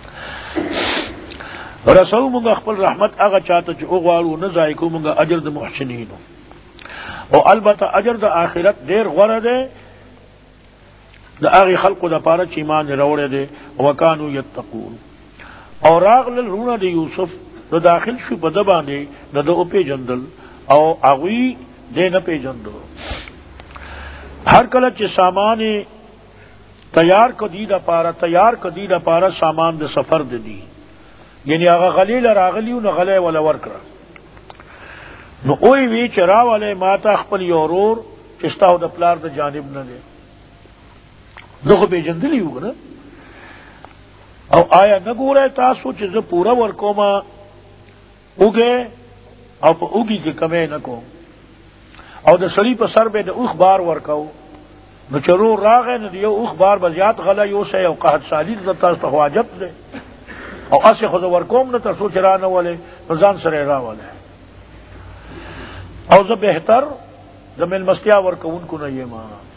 رسو مونږ خپل رحمت هغه چاته چې وغواړو، نه ضایع کوو مونږ اجر د محسنینو. او البته اجر د آخرت ډېر غوره دی د هغې خلقو دپاره چې ایمان یې راوړی دی. وکانو یتقون. او راغلل رونه د یوسف نو داخل شو په ده باندې، نه ده وپېژندل او هغوی دی نه پېژندو. هر کله چې سامان تیار کدی دپاره سامان د سفر د دی، یعنی هغه غلی له راغلی و نو غلی وله ورکړه، نو اوی وی چې راولی ما ته خپل یو ورور چې ستا د پلار د جانب نه دی. ده خو پېژندلی و که نه. او آیا نه ګورئ تاسو چې زه پوره ورکومه اوږې او په اوږي کې کمی نه کوم، او د سړي په سر به د اوښ بار ورکو، نو چې رور راغی نو د یو اوښ بار به زیات غلی یوسی او قحط سالي د تاسو ته خو عجب دی، او هسې خو زه ورکوم نه تر څو چې را نه ولې نو ځان سره یې راولې. او زه بهتر د مېلمستیا ورکوونکو نه یم.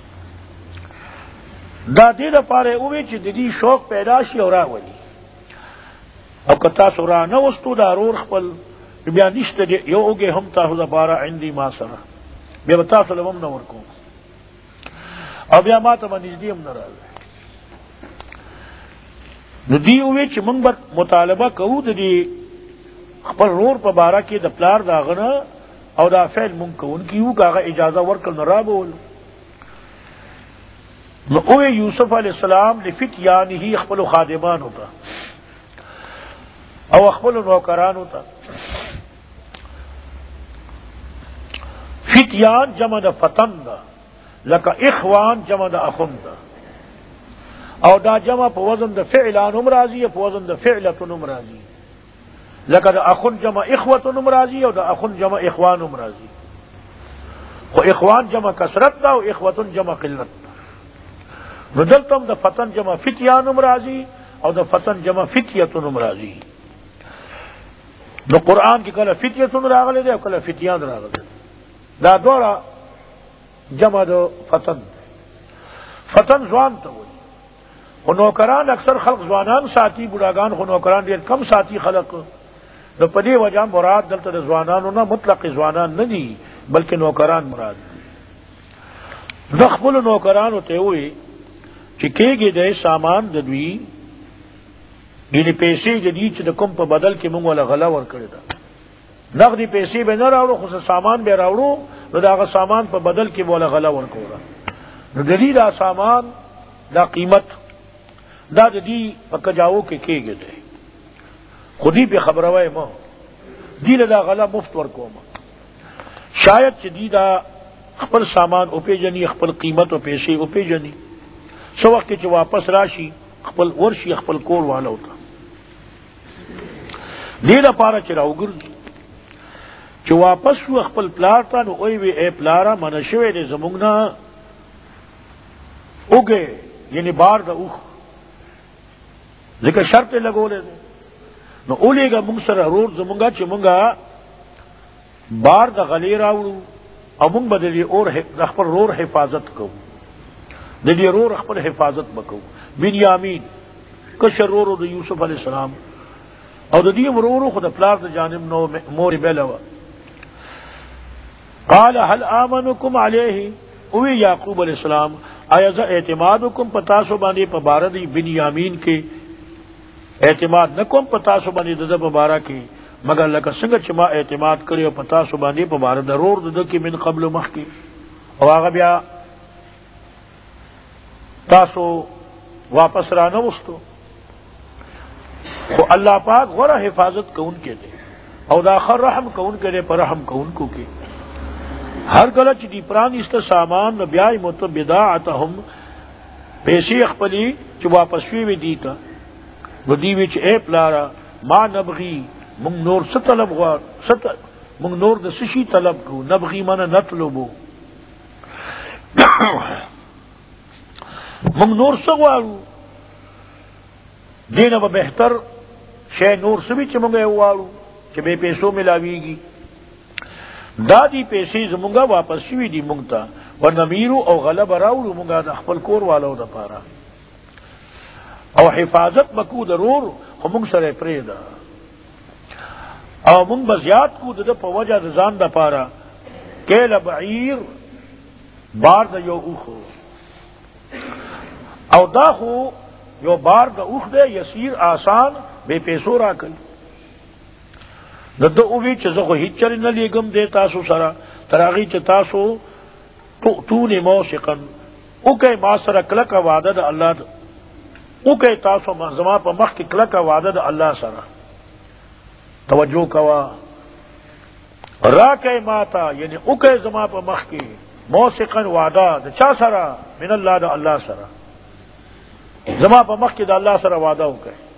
دا دې دپاره یې وویل چې د دې شوق پیدا شي او راولي. او که تاسو را نه وستو دا رور خپل بیا نشته یو اوږې هم تاسو دپاره عندي ما سره، بیا به تاسو له هم نه ورکوم او بیا ما ته به نږدې هم نه راځئ. نو دوی وویل چې موږ به مطالبه کوو د دې خپل رور په باره کې د پلار د هغه نه، او دا فعل مونږ کوونکي یو که هغه اجازه ورکړل نو رابولو. نو اوی یوسف علیہ السلام لفتیانه خپل خادمانو ته او خپل نوکرانو ته. فتیان جمع د فتن ده، لکه اخوان جمع د اخون ده، او دا جمع په وزن د فعلان هم راځي، په وزن د فعلتون هم راځي، لکه د اخون جمع اخوتون هم راځي او د اخون جمع اخوان هم راځي. خو اخوان جمع کثرت ده او اخوتون جمع قلت ده. نو دلته هم د فتن جمع فتیان هم راځي او د فتن جمع فتیتون هم راځي. نو قرآن کې کله فتیتون راغلی دی او کله فتیان راغلی دی. دا دوړه جمع د فتن. فتن ځوان ته وایي، خو نوکران اکثر خلق ځوانان ساتي، بوډاګان خو نوکران ډېر کم ساتي خلق. نو په دې وجه مراد دلته د ځوانانو نه مطلق ځوانان نه دي بلکې نوکران مراد دي. د خپلو نوکرانو ته وایي چې کېږي د سامان د دوی، یعنې پیسې د دوی چې د کوم په بدل کې موږ وله غله ورکړې ده، نغدي پیسې به نه راوړو خو سامان به راوړو، نو د هغه سامان په بدل کې به وله غله ورکوله. نو د دې دا سامان دا قیمت دا د دې په کجاوو کې کېږي دی، خو دې پې خبروی ما دې له دا غله مفت ورکوم. شاید چې دې دا خپل سامان وپېژني، خپل قیمت او پیسې وپېژني، څه وخت کې چې واپس راشي خپل ورشي خپل کور والو ته. دې لپاره چې راوګرځي چې واپس شو خپل پلار ته، نو وی وی اے پلاره منع شوی دی زموږ نه اوږې، یعنې بار د اوښ، ځکه شرط یې لګولی دی. نو اولیږه مونږ سره رور زمونږه چې مونږه بار د غلې راوړو او مونږ به د خپل رور حفاظت کوو، د دې رور خپل حفاظت به کوو. بنیامین کشر رورو د یوسف علیہ السلام او د دې ورورو خو د پلار د جانب نو مور بیله وه. قال هل آمنکم علیه، اوی یعقوب علیہ السلام ایز اعتمادکم پتاسو باندې په بارا دی بنیامین کې اعتماد نکوم پتاسو باندې د په بارا کې مگر لکه څنګه چې ما اعتماد کړی او پتاسو باندې په بارا ضرور د کې من قبل مخکې او هغه بیا تاسو واپس را نه وستو خو الله پاک غره حفاظت کوونکی دی او دا خر رحم کوونکی دی پر رحم کوونکو کې ہر کله چې دی پرانیسته سامان نو بیا مت بداعتهم پیسې خپلې چې واپس شوي دي ته نو دی وی چې اے پلارا ما نبغي مونږ نور څه طلب غواړو مونږ نور د څه شي طلب کوو نبغي معنی نطلبو مونږ نور څه غواړو دینه به بهتر شی نور څه وي چې مونږ یې غواړو چې بې پیسو ملاویږي دا دی پیسې زمونږه واپس شوي دي مونږ ته ونمیرو او غلبه راوړو مونږه د خپل کور والو دپاره او حفاظت بکو ضرور خو مونږ سره یې پرېږده او مونږ به زیات کو د ده په وجه د ځان دپاره کیله بعیر بار د یو اوښو او دا خو یو بار د اوښ دی یسیر آسان بې پیسو راکوي نو ده اووی چې زه خو هیڅ چرې نه لیږم دی تاسو سره تر هغې چې تاسو تؤتونې موثقا وکئ ما سره کلکه وعده د الله وکئ تاسو زما په مخ کې کلکه وعده د الله سره توجه کوه راکئ ما ته یعنی وکئ زما په مخ کې موثقا وعده د چا سره من الله د الله سره زما په مخ کې د الله سره وعده وکئ